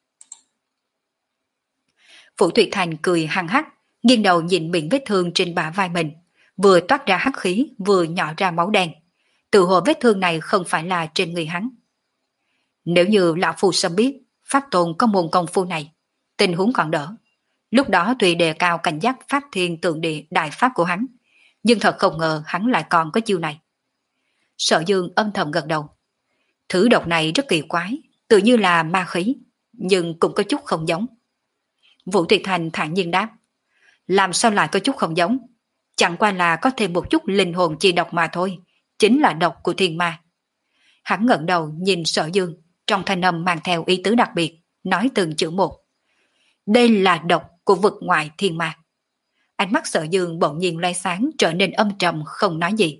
Vũ Tuyệt Thành cười hăng hắc, nghiêng đầu nhìn miệng vết thương trên bả vai mình, vừa toát ra hắc khí, vừa nhỏ ra máu đen. Tự hồ vết thương này không phải là trên người hắn. Nếu như lão phu sớm biết Pháp Tôn có môn công phu này, tình huống còn đỡ. Lúc đó tuy đề cao cảnh giác Pháp Thiên Tượng Địa đại pháp của hắn, nhưng thật không ngờ hắn lại còn có chiêu này. Sở Dương âm thầm gật đầu. Thứ độc này rất kỳ quái, tự như là ma khí, nhưng cũng có chút không giống. Vũ Tuyệt Thành thản nhiên đáp. Làm sao lại có chút không giống? Chẳng qua là có thêm một chút linh hồn chi độc mà thôi, chính là độc của thiên ma. Hắn ngẩng đầu nhìn Sở Dương, trong thanh âm mang theo ý tứ đặc biệt, nói từng chữ một. Đây là độc của vực ngoại thiên ma. Ánh mắt Sở Dương bỗng nhiên loe sáng, trở nên âm trầm không nói gì.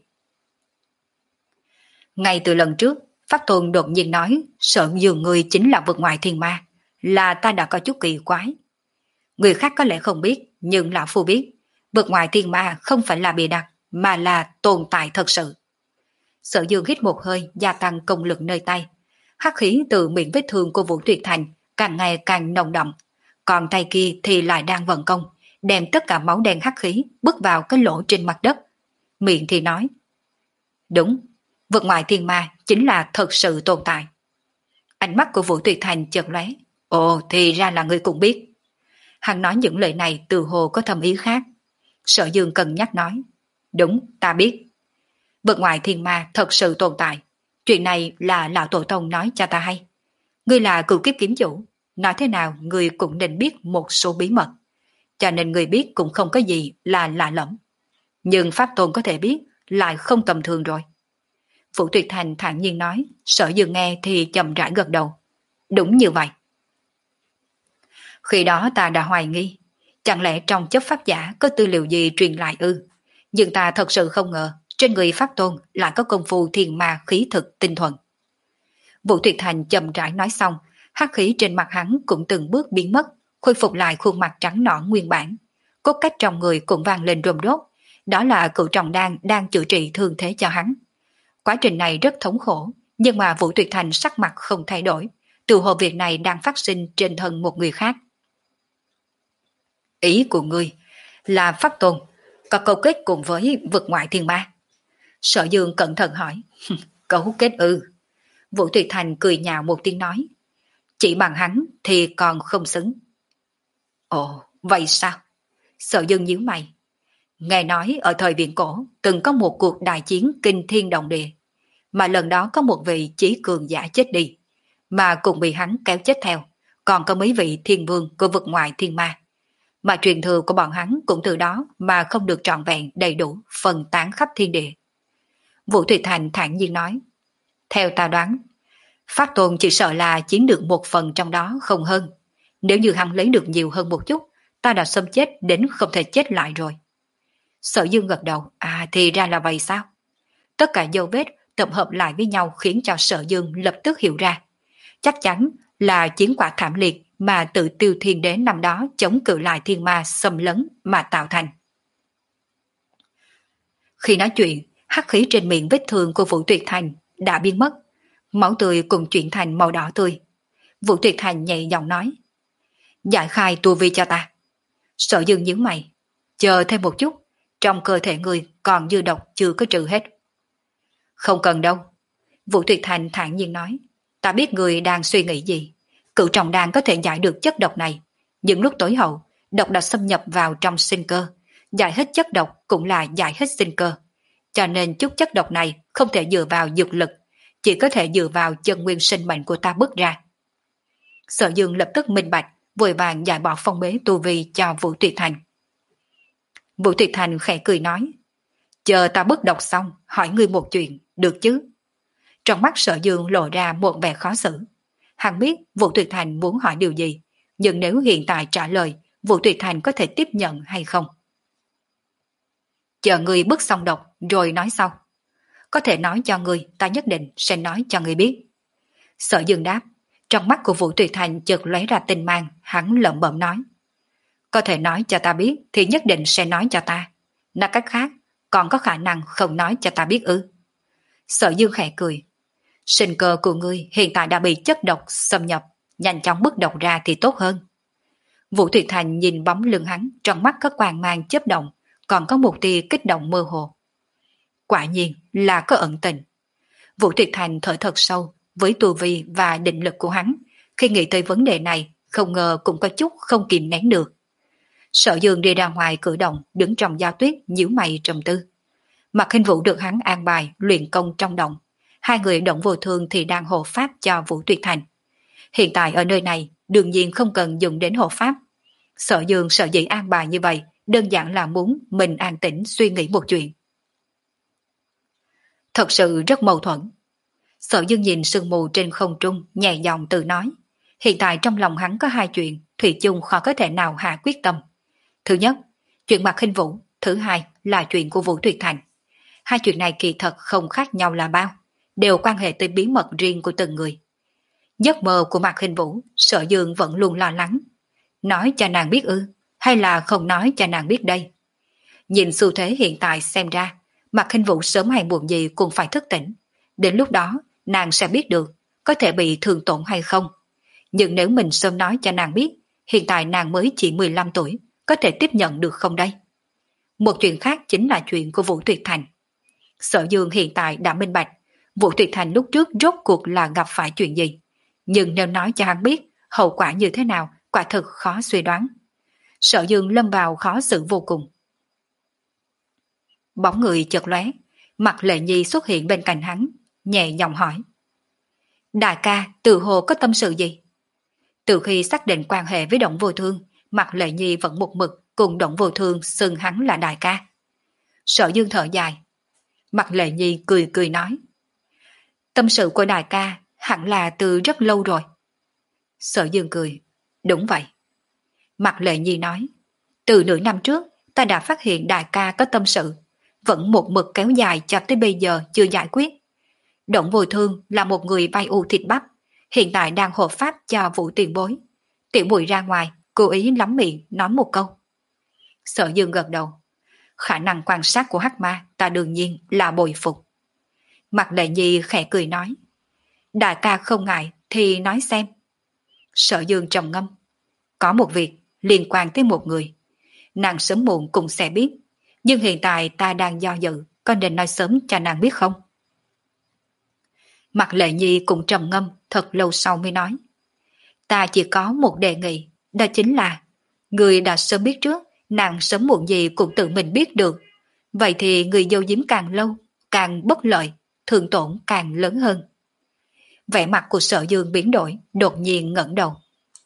Ngay từ lần trước, Pháp Tôn đột nhiên nói Sở Dương người chính là vực ngoại thiên ma, là ta đã có chút kỳ quái. Người khác có lẽ không biết, nhưng lão phu biết, vực ngoại thiên ma không phải là bìa đặt, mà là tồn tại thật sự. Sở Dương hít một hơi, gia tăng công lực nơi tay. Hắc khí từ miệng vết thương của Vũ Tuyệt Thành càng ngày càng nồng đậm, còn tay kia thì lại đang vận công, đem tất cả máu đen hắc khí bước vào cái lỗ trên mặt đất. Miệng thì nói, đúng, vực ngoại thiên ma chính là thật sự tồn tại. Ánh mắt của Vũ Tuyệt Thành chợt lóe, ồ thì ra là người cũng biết. Hắn nói những lời này từ hồ có thâm ý khác. Sở Dương cân nhắc nói, đúng, ta biết. Vực ngoại thiên ma thật sự tồn tại. Chuyện này là lão tổ tông nói cho ta hay. Ngươi là cửu kiếp kiếm chủ, nói thế nào ngươi cũng nên biết một số bí mật. Cho nên ngươi biết cũng không có gì là lạ lẫm. Nhưng Pháp Tôn có thể biết lại không tầm thường rồi. Vũ Tuyệt Thành thản nhiên nói, Sở Dương nghe thì chậm rãi gật đầu. Đúng như vậy. Khi đó ta đã hoài nghi, chẳng lẽ trong chấp pháp giả có tư liệu gì truyền lại ư? Nhưng ta thật sự không ngờ, trên người Pháp Tôn lại có công phu thiền ma khí thực tinh thuần. Vũ Tuyệt Thành chậm rãi nói xong, hắc khí trên mặt hắn cũng từng bước biến mất, khôi phục lại khuôn mặt trắng nõn nguyên bản. Cốt cách trong người cũng vang lên rôm rốt, đó là cửu trọng đan đang chữa trị thương thế cho hắn. Quá trình này rất thống khổ, nhưng mà Vũ Tuyệt Thành sắc mặt không thay đổi, tự hồ việc này đang phát sinh trên thân một người khác. Ý của ngươi là Pháp Tôn có câu kết cùng với vực ngoại thiên ma? Sở Dương cẩn thận hỏi. Cấu kết ư? Vũ Tuyệt Thành cười nhạo một tiếng nói. Chỉ bằng hắn thì còn không xứng. Ồ, vậy sao? Sở Dương nhíu mày. Nghe nói ở thời viễn cổ từng có một cuộc đại chiến kinh thiên động địa, mà lần đó có một vị chí cường giả chết đi, mà cũng bị hắn kéo chết theo, còn có mấy vị thiên vương của vực ngoại thiên ma. Mà truyền thừa của bọn hắn cũng từ đó mà không được trọn vẹn đầy đủ, phân tán khắp thiên địa. Vũ Tuyệt Thành thản nhiên nói, theo ta đoán, Pháp Tôn chỉ sợ là chiếm được một phần trong đó không hơn. Nếu như hắn lấy được nhiều hơn một chút, ta đã xâm chết đến không thể chết lại rồi. Sở Dương gật đầu, à thì ra là vậy sao? Tất cả dấu vết tập hợp lại với nhau khiến cho Sở Dương lập tức hiểu ra. Chắc chắn là chiến quả thảm liệt mà tự Tiêu Thiên Đế năm đó chống cự lại thiên ma xâm lấn mà tạo thành. Khi nói chuyện, hắc khí trên miệng vết thương của Vũ Tuyệt Thành đã biến mất, máu tươi cùng chuyển thành màu đỏ tươi. Vũ Tuyệt Thành nhẹ giọng nói, giải khai tu vi cho ta. Sở Dương nhíu mày, chờ thêm một chút, trong cơ thể người còn dư độc chưa có trừ hết. Không cần đâu. Vũ Tuyệt Thành thản nhiên nói, ta biết người đang suy nghĩ gì. Cửu trọng đan có thể giải được chất độc này, nhưng lúc tối hậu, độc đã xâm nhập vào trong sinh cơ, giải hết chất độc cũng là giải hết sinh cơ. Cho nên chút chất độc này không thể dựa vào dược lực, chỉ có thể dựa vào chân nguyên sinh mệnh của ta bứt ra. Sở Dương lập tức minh bạch, vội vàng giải bỏ phong bế tu vi cho Vũ Tuyệt Thành. Vũ Tuyệt Thành khẽ cười nói, chờ ta bứt độc xong, hỏi ngươi một chuyện, được chứ? Trong mắt Sở Dương lộ ra một vẻ khó xử. Hắn biết Vũ Tuyệt Thành muốn hỏi điều gì, nhưng nếu hiện tại trả lời, Vũ Tuyệt Thành có thể tiếp nhận hay không? Chờ ngươi bứt xong độc rồi nói sau. Có thể nói cho ngươi, ta nhất định sẽ nói cho ngươi biết. Sở Dương đáp, trong mắt của Vũ Tuyệt Thành chợt lóe ra tinh mang, hắn lẩm bẩm nói. Có thể nói cho ta biết thì nhất định sẽ nói cho ta. Nói cách khác, còn có khả năng không nói cho ta biết ư? Sở Dương khẽ cười. Sinh cơ của ngươi hiện tại đã bị chất độc xâm nhập, nhanh chóng bứt độc ra thì tốt hơn. Vũ Tuyệt Thành nhìn bóng lưng hắn, trong mắt có quang mang chớp động, còn có một tia kích động mơ hồ. Quả nhiên là có ẩn tình. Vũ Tuyệt Thành thở thật sâu, với tu vi và định lực của hắn, khi nghĩ tới vấn đề này, không ngờ cũng có chút không kìm nén được. Sở Dương đi ra ngoài cử động, đứng trong giao tuyết nhíu mày trầm tư. Mạc Khinh Vũ được hắn an bài luyện công trong động, hai người động vô thương thì đang hộ pháp cho Vũ Tuyệt Thành. Hiện tại ở nơi này, đương nhiên không cần dùng đến hộ pháp. Sở Dương sợ dĩ an bài như vậy, đơn giản là muốn mình an tĩnh suy nghĩ một chuyện. Thật sự rất mâu thuẫn. Sở Dương nhìn sương mù trên không trung, nhẹ giọng tự nói. Hiện tại trong lòng hắn có hai chuyện, thủy chung khó có thể nào hạ quyết tâm. Thứ nhất, chuyện Mạc Khinh Vũ, thứ hai là chuyện của Vũ Tuyệt Thành. Hai chuyện này kỳ thật không khác nhau là bao, đều quan hệ tới bí mật riêng của từng người. Giấc mơ của Mạc Khinh Vũ, Sở Dương vẫn luôn lo lắng. Nói cho nàng biết ư, hay là không nói cho nàng biết đây? Nhìn xu thế hiện tại xem ra, Mạc Khinh Vũ sớm hay muộn gì cũng phải thức tỉnh. Đến lúc đó, nàng sẽ biết được có thể bị thương tổn hay không. Nhưng nếu mình sớm nói cho nàng biết, hiện tại nàng mới chỉ mười lăm tuổi, có thể tiếp nhận được không đây? Một chuyện khác chính là chuyện của Vũ Tuyệt Thành. Sở Dương hiện tại đã minh bạch, Vũ Tuyệt Thành lúc trước rốt cuộc là gặp phải chuyện gì. Nhưng nếu nói cho hắn biết, hậu quả như thế nào, quả thực khó suy đoán. Sở Dương lâm vào khó xử vô cùng. Bóng người chợt lóe, Mặt Lệ Nhi xuất hiện bên cạnh hắn, nhẹ giọng hỏi. Đại ca, tự hồ có tâm sự gì? Từ khi xác định quan hệ với Động Vô Thương, Mặt Lệ Nhi vẫn một mực cùng Động Vô Thương xưng hắn là đại ca. Sở Dương thở dài. Mặt Lệ Nhi cười cười nói. Tâm sự của đại ca hẳn là từ rất lâu rồi. Sở Dương cười. Đúng vậy. Mặt Lệ Nhi nói. Từ nửa năm trước, ta đã phát hiện đại ca có tâm sự, vẫn một mực kéo dài cho tới bây giờ chưa giải quyết. Động Vô Thương là một người bay u thịt bắp, hiện tại đang hộ pháp cho Vũ Tiền Bối. Tiểu Bùi ra ngoài, cố ý lắm miệng nói một câu. Sở Dương gật đầu. Khả năng quan sát của hắc ma ta đương nhiên là bồi phục. Mặt Lệ Nhi khẽ cười nói. Đại ca không ngại thì nói xem. Sở Dương trầm ngâm. Có một việc liên quan tới một người. Nàng sớm muộn cũng sẽ biết. Nhưng hiện tại ta đang do dự, có nên nói sớm cho nàng biết không? Mặt Lệ Nhi cũng trầm ngâm thật lâu sau mới nói. Ta chỉ có một đề nghị, đó chính là người đã sớm biết trước, nàng sớm muộn gì cũng tự mình biết được. Vậy thì người giấu giếm càng lâu, càng bất lợi, thương tổn càng lớn hơn. Vẻ mặt của Sở Dương biến đổi, đột nhiên ngẩng đầu.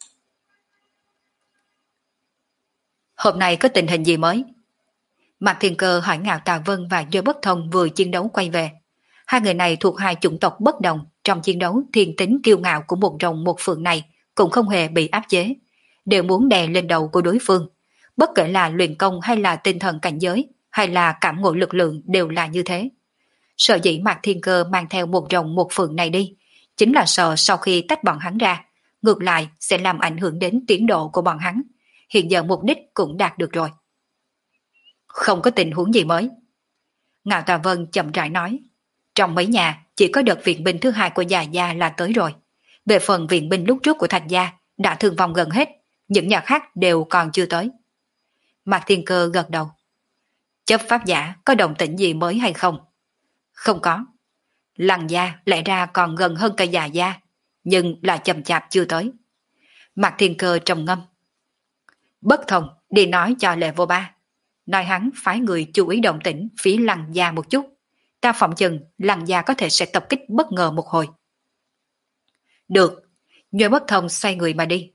Hôm nay có tình hình gì mới? Mạc Thiên Cơ hỏi Ngạo Tà Vân và Dư Bất Thông vừa chiến đấu quay về. Hai người này thuộc hai chủng tộc bất đồng, trong chiến đấu thiên tính kiêu ngạo của một rồng một phượng này cũng không hề bị áp chế, đều muốn đè lên đầu của đối phương. Bất kể là luyện công hay là tinh thần cảnh giới, hay là cảm ngộ lực lượng đều là như thế. Sợ dĩ Mạc Thiên Cơ mang theo một rồng một phượng này đi, chính là sợ sau khi tách bọn hắn ra, ngược lại sẽ làm ảnh hưởng đến tiến độ của bọn hắn. Hiện giờ mục đích cũng đạt được rồi. Không có tình huống gì mới. Ngạo Tà Vân chậm rãi nói. Trong mấy nhà chỉ có đợt viện binh thứ hai của Già Gia là tới rồi. Về phần viện binh lúc trước của Thạch Gia đã thương vong gần hết, những nhà khác đều còn chưa tới. Mạc Thiên Cơ gật đầu. Chấp pháp giả có động tĩnh gì mới hay không? Không có. Lăng Gia lẽ ra còn gần hơn cả Già Gia, nhưng là chậm chạp chưa tới. Mạc Thiên Cơ trầm ngâm. Bất Thông đi nói cho Lệ Vô Ba, nói hắn phái người chú ý động tĩnh phía Lăng Gia một chút. Ta phỏng chừng Lăng Gia có thể sẽ tập kích bất ngờ một hồi. Được, Nhuệ Bất Thông xoay người mà đi.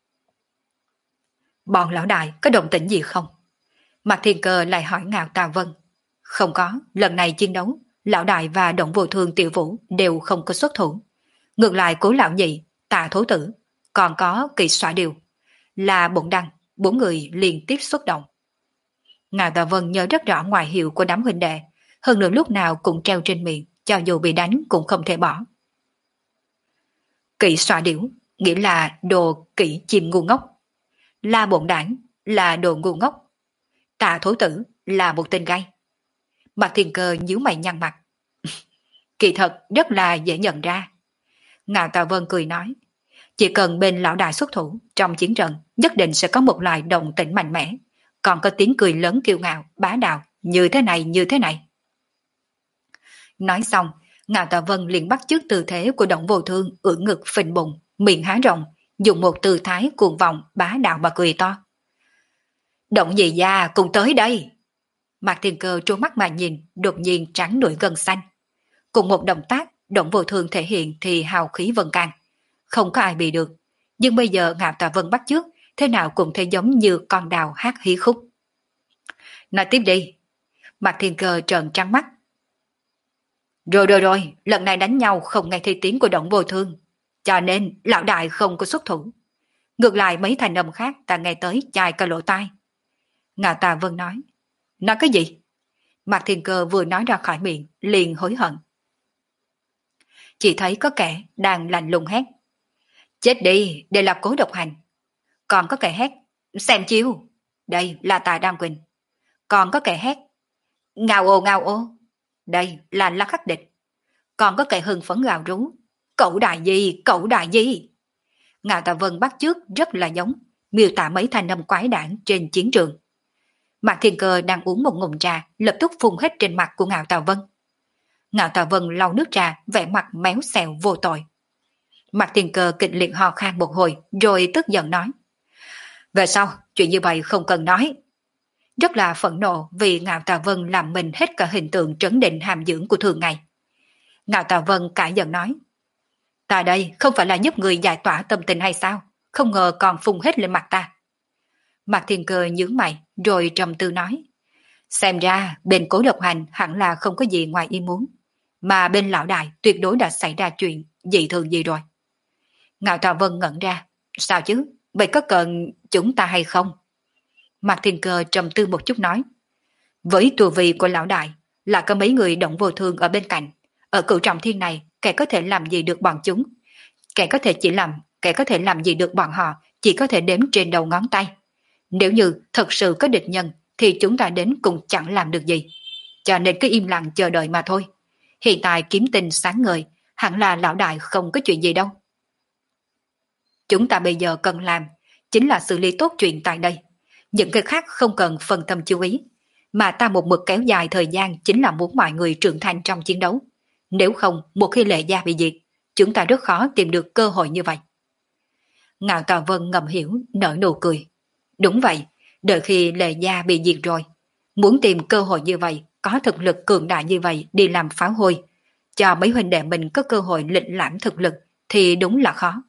Bọn lão đại có động tĩnh gì không? Mạc Thiên Cơ lại hỏi Ngạo Tà Vân. Không có, lần này chiến đấu, lão đại và Động Vô Thương Tiểu Vũ đều không có xuất thủ. Ngược lại Cố Lão Nhị, Tạ Thố Tử, còn có Kỳ Xỏa Điều, là Bụng Đăng, bốn người liên tiếp xuất động. Ngạo Tà Vân nhớ rất rõ ngoại hiệu của đám huynh đệ, hơn nữa lúc nào cũng treo trên miệng, cho dù bị đánh cũng không thể bỏ. Kỵ Xỏa Điểu nghĩa là đồ kỵ chim ngu ngốc, La Bổn Đảng là đồ ngu ngốc, Tạ Thố Tử là một tên gay. Mạc Thiên Cơ nhíu mày nhăn mặt. Kỳ thật rất là dễ nhận ra. Ngạo Tà Vân cười nói, chỉ cần bên lão đại xuất thủ, trong chiến trận nhất định sẽ có một loại động tĩnh mạnh mẽ, còn có tiếng cười lớn kiêu ngạo, bá đạo, như thế này như thế này. Nói xong, Ngạo Tà Vân liền bắt chước tư thế của Động Vô Thương, ưỡn ngực phình bụng, miệng há rộng, dùng một tư thái cuồng vọng bá đạo mà cười to. Động Nhị Gia cùng tới đây. Mạc Thiên Cơ trố mắt mà nhìn, đột nhiên trắng nổi gân xanh. Cùng một động tác, Động Vô Thương thể hiện thì hào khí vần can, không có ai bị được. Nhưng bây giờ Ngạo Tà Vân bắt chước, thế nào cũng thấy giống như con đào hát hí khúc. Nói tiếp đi. Mạc Thiên Cơ trợn trắng mắt. Rồi rồi rồi, lần này đánh nhau không nghe thấy tiếng của Động Vô Thương, cho nên lão đại không có xuất thủ. Ngược lại mấy thành âm khác ta nghe tới chai cả lỗ tai. Ngạo Tà Vân nói. Nói cái gì? Mạc Thiên Cơ vừa nói ra khỏi miệng, liền hối hận. Chỉ thấy có kẻ đang lạnh lùng hét. Chết đi, đây là Cố Độc Hành. Còn có kẻ hét. Xem chiêu. Đây là Tài Đan Quỳnh. Còn có kẻ hét. Ngao ô ngao ô. Đây là La Khắc Địch. Còn có kẻ hưng phấn gào rú. Cậu đại gì, cậu đại gì. Ngạo Tà Vân bắt chước rất là giống, miêu tả mấy thanh âm quái đản trên chiến trường. Mạc Thiên Cơ đang uống một ngụm trà, lập tức phun hết trên mặt của Ngạo Tà Vân. Ngạo Tà Vân lau nước trà, vẻ mặt méo xèo vô tội. Mạc Thiên Cơ kịch liệt ho khan một hồi, rồi tức giận nói. Về sau, chuyện như vậy không cần nói. rất là phẫn nộ vì Ngạo Tà Vân làm mình hết cả hình tượng trấn định hàm dưỡng của thường ngày. Ngạo Tà Vân cãi giận nói, ta đây không phải là giúp người giải tỏa tâm tình hay sao, không ngờ còn phun hết lên mặt ta. Mạc Thiên Cơ nhướng mày rồi trầm tư nói, xem ra bên Cố Lộc Hành hẳn là không có gì ngoài ý muốn, mà bên lão đại tuyệt đối đã xảy ra chuyện dị thường gì rồi. Ngạo Tà Vân ngẩn ra, sao chứ, vậy có cần chúng ta hay không? Mạc Thiên Cơ trầm tư một chút nói, với tu vi của lão đại là có mấy người động vô thương ở bên cạnh, ở cửu trọng thiên này kẻ có thể làm gì được bọn chúng, kẻ có thể chỉ làm kẻ có thể làm gì được bọn họ chỉ có thể đếm trên đầu ngón tay. Nếu như thật sự có địch nhân thì chúng ta đến cũng chẳng làm được gì, cho nên cứ im lặng chờ đợi mà thôi. Hiện tại kiếm tinh sáng ngời, hẳn là lão đại không có chuyện gì đâu. Chúng ta bây giờ cần làm chính là xử lý tốt chuyện tại đây, những cái khác không cần phân tâm chú ý, mà ta một mực kéo dài thời gian chính là muốn mọi người trưởng thành trong chiến đấu. Nếu không, một khi Lệ Gia bị diệt, chúng ta rất khó tìm được cơ hội như vậy. Ngạo Tà Vân ngầm hiểu, nở nụ cười. Đúng vậy, đợi khi Lệ Gia bị diệt rồi, muốn tìm cơ hội như vậy, có thực lực cường đại như vậy đi làm pháo hôi, cho mấy huynh đệ mình có cơ hội lịch lãm thực lực thì đúng là khó.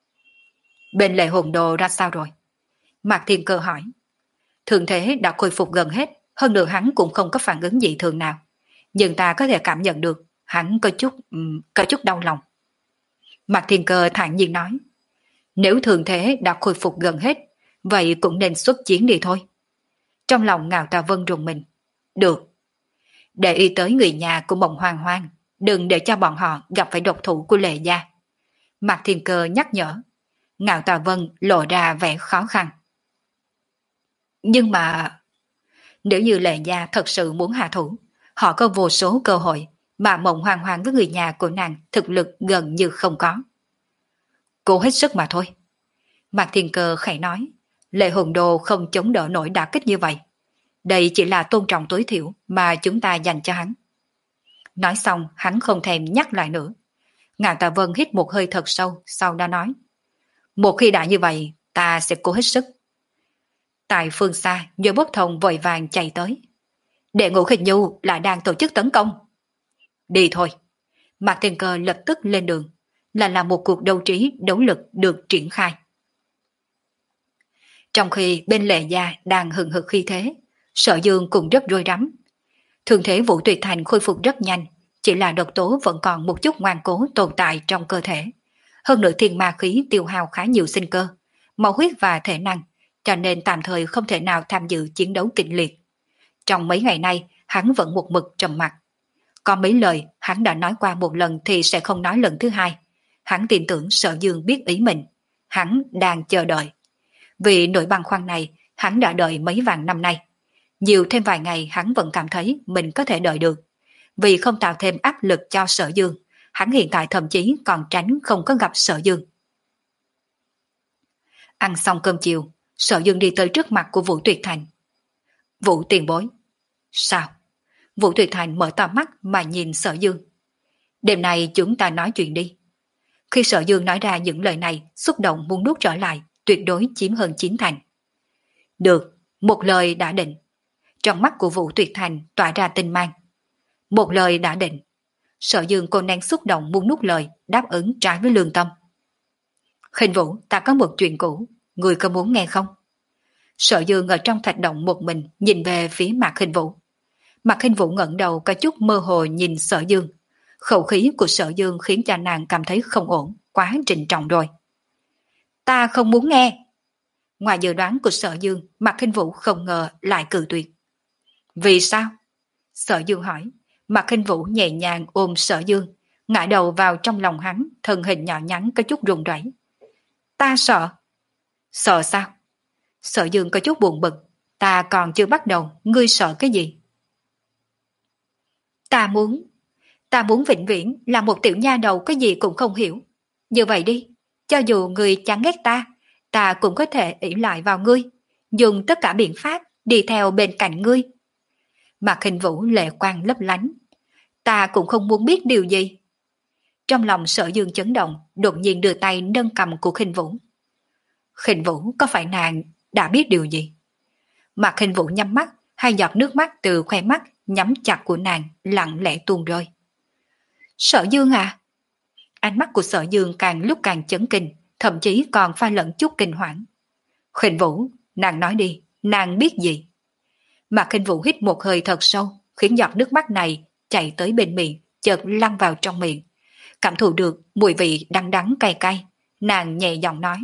Bên Lệ Hồn Đồ ra sao rồi? Mạc Thiên Cơ hỏi. Thường thế đã khôi phục gần hết, hơn nữa hắn cũng không có phản ứng dị thường nào, nhưng ta có thể cảm nhận được hắn có chút um, có chút đau lòng. Mạc Thiên Cơ thản nhiên nói, nếu thường thế đã khôi phục gần hết, vậy cũng nên xuất chiến đi thôi. Trong lòng Ngạo Tà Vân rùng mình. Được. Để ý tới người nhà của Mộng Hoang Hoang, đừng để cho bọn họ gặp phải độc thủ của Lệ Gia. Mạc Thiên Cơ nhắc nhở. Ngạo Tà Vân lộ ra vẻ khó khăn. Nhưng mà nếu như Lệ Gia thật sự muốn hạ thủ, họ có vô số cơ hội mà Mộng Hoang Hoang với người nhà của nàng thực lực gần như không có. Cố hết sức mà thôi. Mạc Thiên Cơ khẽ nói, Lệ Hồn Đồ không chống đỡ nổi đả kích như vậy. Đây chỉ là tôn trọng tối thiểu mà chúng ta dành cho hắn. Nói xong hắn không thèm nhắc lại nữa. Ngạo Tà Vân hít một hơi thật sâu, sau đó nói, một khi đã như vậy, ta sẽ cố hết sức. Tại phương xa, Dôi Bốc Thông vội vàng chạy tới. Đệ Ngũ Khinh Nhu lại đang tổ chức tấn công. Đi thôi. Mạc Thiên Cơ lập tức lên đường, là là một cuộc đấu trí đấu lực được triển khai. Trong khi bên Lệ Gia đang hừng hực khí thế, Sở Dương cũng rất rối rắm. Thường thế Vũ Tuyệt Thành khôi phục rất nhanh, chỉ là độc tố vẫn còn một chút ngoan cố tồn tại trong cơ thể. Hơn nữa thiên ma khí tiêu hao khá nhiều sinh cơ, máu huyết và thể năng, cho nên tạm thời không thể nào tham dự chiến đấu kịch liệt. Trong mấy ngày nay, hắn vẫn một mực trầm mặc. Có mấy lời hắn đã nói qua một lần thì sẽ không nói lần thứ hai. Hắn tin tưởng Sở Dương biết ý mình. Hắn đang chờ đợi. Vì nỗi băn khoăn này, hắn đã đợi mấy vạn năm nay. Nhiều thêm vài ngày hắn vẫn cảm thấy mình có thể đợi được. Vì không tạo thêm áp lực cho Sở Dương, hắn hiện tại thậm chí còn tránh không có gặp Sở Dương. Ăn xong cơm chiều, Sở Dương đi tới trước mặt của Vũ Tuyệt Thành. Vũ tiền bối. Sao? Vũ Tuyệt Thành mở to mắt mà nhìn Sở Dương. Đêm nay chúng ta nói chuyện đi. Khi Sở Dương nói ra những lời này, xúc động muốn nuốt trở lại, tuyệt đối chiếm hơn chín thành. Được, một lời đã định. Trong mắt của Vũ Tuyệt Thành tỏa ra tinh mang. Một lời đã định. Sở Dương cô nén xúc động muốn nuốt lời, đáp ứng trái với lương tâm. Khinh Vũ, ta có một chuyện cũ, người có muốn nghe không? Sở Dương ở trong thạch động một mình nhìn về phía Mạc Khinh Vũ. Mạc Khinh Vũ ngẩng đầu có chút mơ hồ nhìn Sở Dương. Khẩu khí của Sở Dương khiến cho nàng cảm thấy không ổn, quá trịnh trọng rồi. Ta không muốn nghe. Ngoài dự đoán của Sở Dương, Mạc Khinh Vũ không ngờ lại cự tuyệt. Vì sao? Sở Dương hỏi. Mạc Khinh Vũ nhẹ nhàng ôm Sở Dương, ngã đầu vào trong lòng hắn, thân hình nhỏ nhắn có chút run rẩy. Ta sợ. Sợ sao? Sở Dương có chút buồn bực. Ta còn chưa bắt đầu, ngươi sợ cái gì? Ta muốn, ta muốn vĩnh viễn là một tiểu nha đầu cái gì cũng không hiểu. Như vậy đi, cho dù ngươi chán ghét ta, ta cũng có thể ỷ lại vào ngươi, dùng tất cả biện pháp đi theo bên cạnh ngươi. Mạc Khinh Vũ lệ quang lấp lánh. Ta cũng không muốn biết điều gì. Trong lòng Sở Dương chấn động, đột nhiên đưa tay nâng cầm của Khinh Vũ. Khinh Vũ, có phải nàng đã biết điều gì? Mạc Khinh Vũ nhắm mắt, hai giọt nước mắt từ khoe mắt nhắm chặt của nàng lặng lẽ tuôn rơi. Sở Dương à? Ánh mắt của Sở Dương càng lúc càng chấn kinh, thậm chí còn pha lẫn chút kinh hoảng. Khinh Vũ, nàng nói đi, nàng biết gì? Mà Khinh Vũ hít một hơi thật sâu, khiến giọt nước mắt này chạy tới bên miệng, chợt lăn vào trong miệng. Cảm thụ được mùi vị đắng đắng cay cay, nàng nhẹ giọng nói.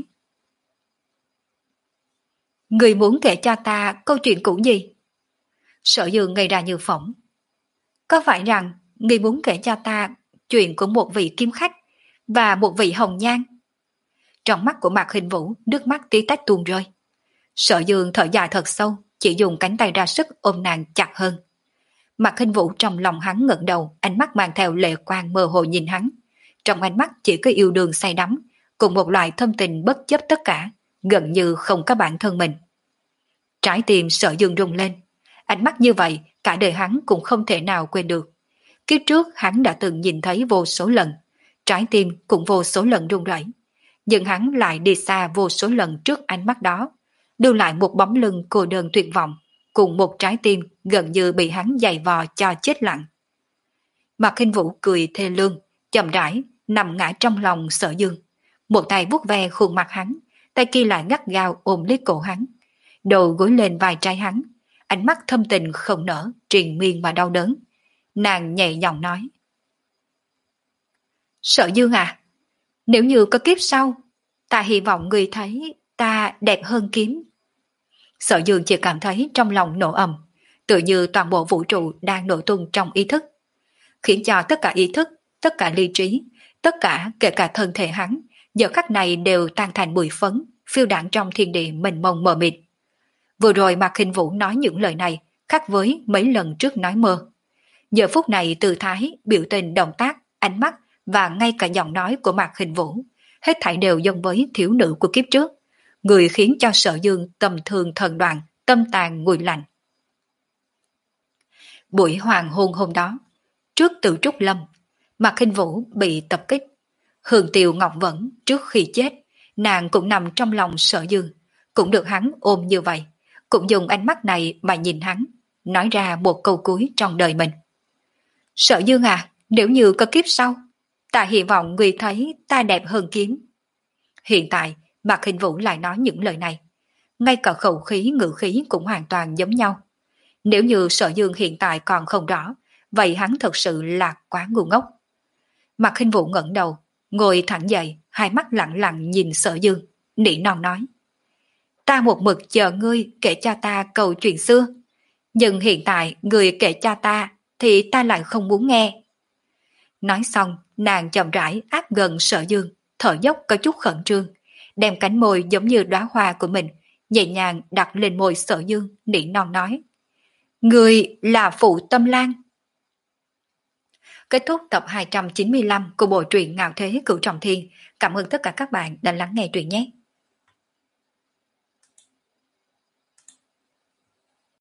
Người muốn kể cho ta câu chuyện cũ gì? Sở Dương ngây ra như phỏng. Có phải rằng người muốn kể cho ta chuyện của một vị kiếm khách và một vị hồng nhan? Trong mắt của Mạc Khinh Vũ, nước mắt tí tách tuôn rơi. Sở Dương thở dài thật sâu, chỉ dùng cánh tay ra sức ôm nàng chặt hơn. Mạc Khinh Vũ trong lòng hắn ngẩng đầu, ánh mắt mang theo lệ quang mơ hồ nhìn hắn. Trong ánh mắt chỉ có yêu đương say đắm, cùng một loại thâm tình bất chấp tất cả, gần như không có bản thân mình. Trái tim Sở Dương rung lên. Ánh mắt như vậy, cả đời hắn cũng không thể nào quên được. Kiếp trước hắn đã từng nhìn thấy vô số lần, trái tim cũng vô số lần run rẩy. Nhưng hắn lại đi xa vô số lần trước ánh mắt đó, lưu lại một bóng lưng cô đơn tuyệt vọng, cùng một trái tim gần như bị hắn giày vò cho chết lặng. Mạc Khinh Vũ cười thê lương, chậm rãi nằm ngã trong lòng Sở Dương, một tay vuốt ve khuôn mặt hắn, tay kia lại gắt gao ôm lấy cổ hắn, đầu gối lên vai trái hắn, ánh mắt thâm tình không nở, triền miên mà đau đớn. Nàng nhẹ giọng nói. Sở Dương à, nếu như có kiếp sau, ta hy vọng người thấy ta đẹp hơn kiếm. Sở Dương chỉ cảm thấy trong lòng nổ ầm, tự như toàn bộ vũ trụ đang nổ tung trong ý thức, khiến cho tất cả ý thức, tất cả lý trí, tất cả kể cả thân thể hắn, giờ khắc này đều tan thành bụi phấn, phiêu đãng trong thiên địa mênh mông mờ mịt. Vừa rồi Mạc Khinh Vũ nói những lời này khác với mấy lần trước nói mơ. Giờ phút này tư thái, biểu tình, động tác, ánh mắt và ngay cả giọng nói của Mạc Khinh Vũ, hết thảy đều giống với thiếu nữ của kiếp trước, người khiến cho Sở Dương tầm thường thần đoạn, tâm tàn nguội lạnh. Buổi hoàng hôn hôm đó, trước Tử Trúc Lâm, Mạc Khinh Vũ bị tập kích. Hương Tiêu Ngọc Vẫn trước khi chết, nàng cũng nằm trong lòng Sở Dương, cũng được hắn ôm như vậy, cũng dùng ánh mắt này mà nhìn hắn, nói ra một câu cuối trong đời mình. Sở Dương à, nếu như có kiếp sau, ta hy vọng người thấy ta đẹp hơn kiếm. Hiện tại, Mạc Khinh Vũ lại nói những lời này. Ngay cả khẩu khí ngữ khí cũng hoàn toàn giống nhau. Nếu như Sở Dương hiện tại còn không rõ, vậy hắn thật sự là quá ngu ngốc. Mạc Khinh Vũ ngẩng đầu, ngồi thẳng dậy, hai mắt lặng lặng nhìn Sở Dương, nỉ non nói. Ta một mực chờ ngươi kể cho ta câu chuyện xưa, nhưng hiện tại ngươi kể cho ta thì ta lại không muốn nghe. Nói xong, nàng chậm rãi áp gần Sở Dương, thở dốc có chút khẩn trương, đem cánh môi giống như đóa hoa của mình nhẹ nhàng đặt lên môi Sở Dương, nỉ non nói. Ngươi là Phụ Tâm Lan. Kết thúc tập hai trăm chín mươi lăm của bộ truyện Ngạo Thế Cửu Trọng Thiên. Cảm ơn tất cả các bạn đã lắng nghe truyện nhé.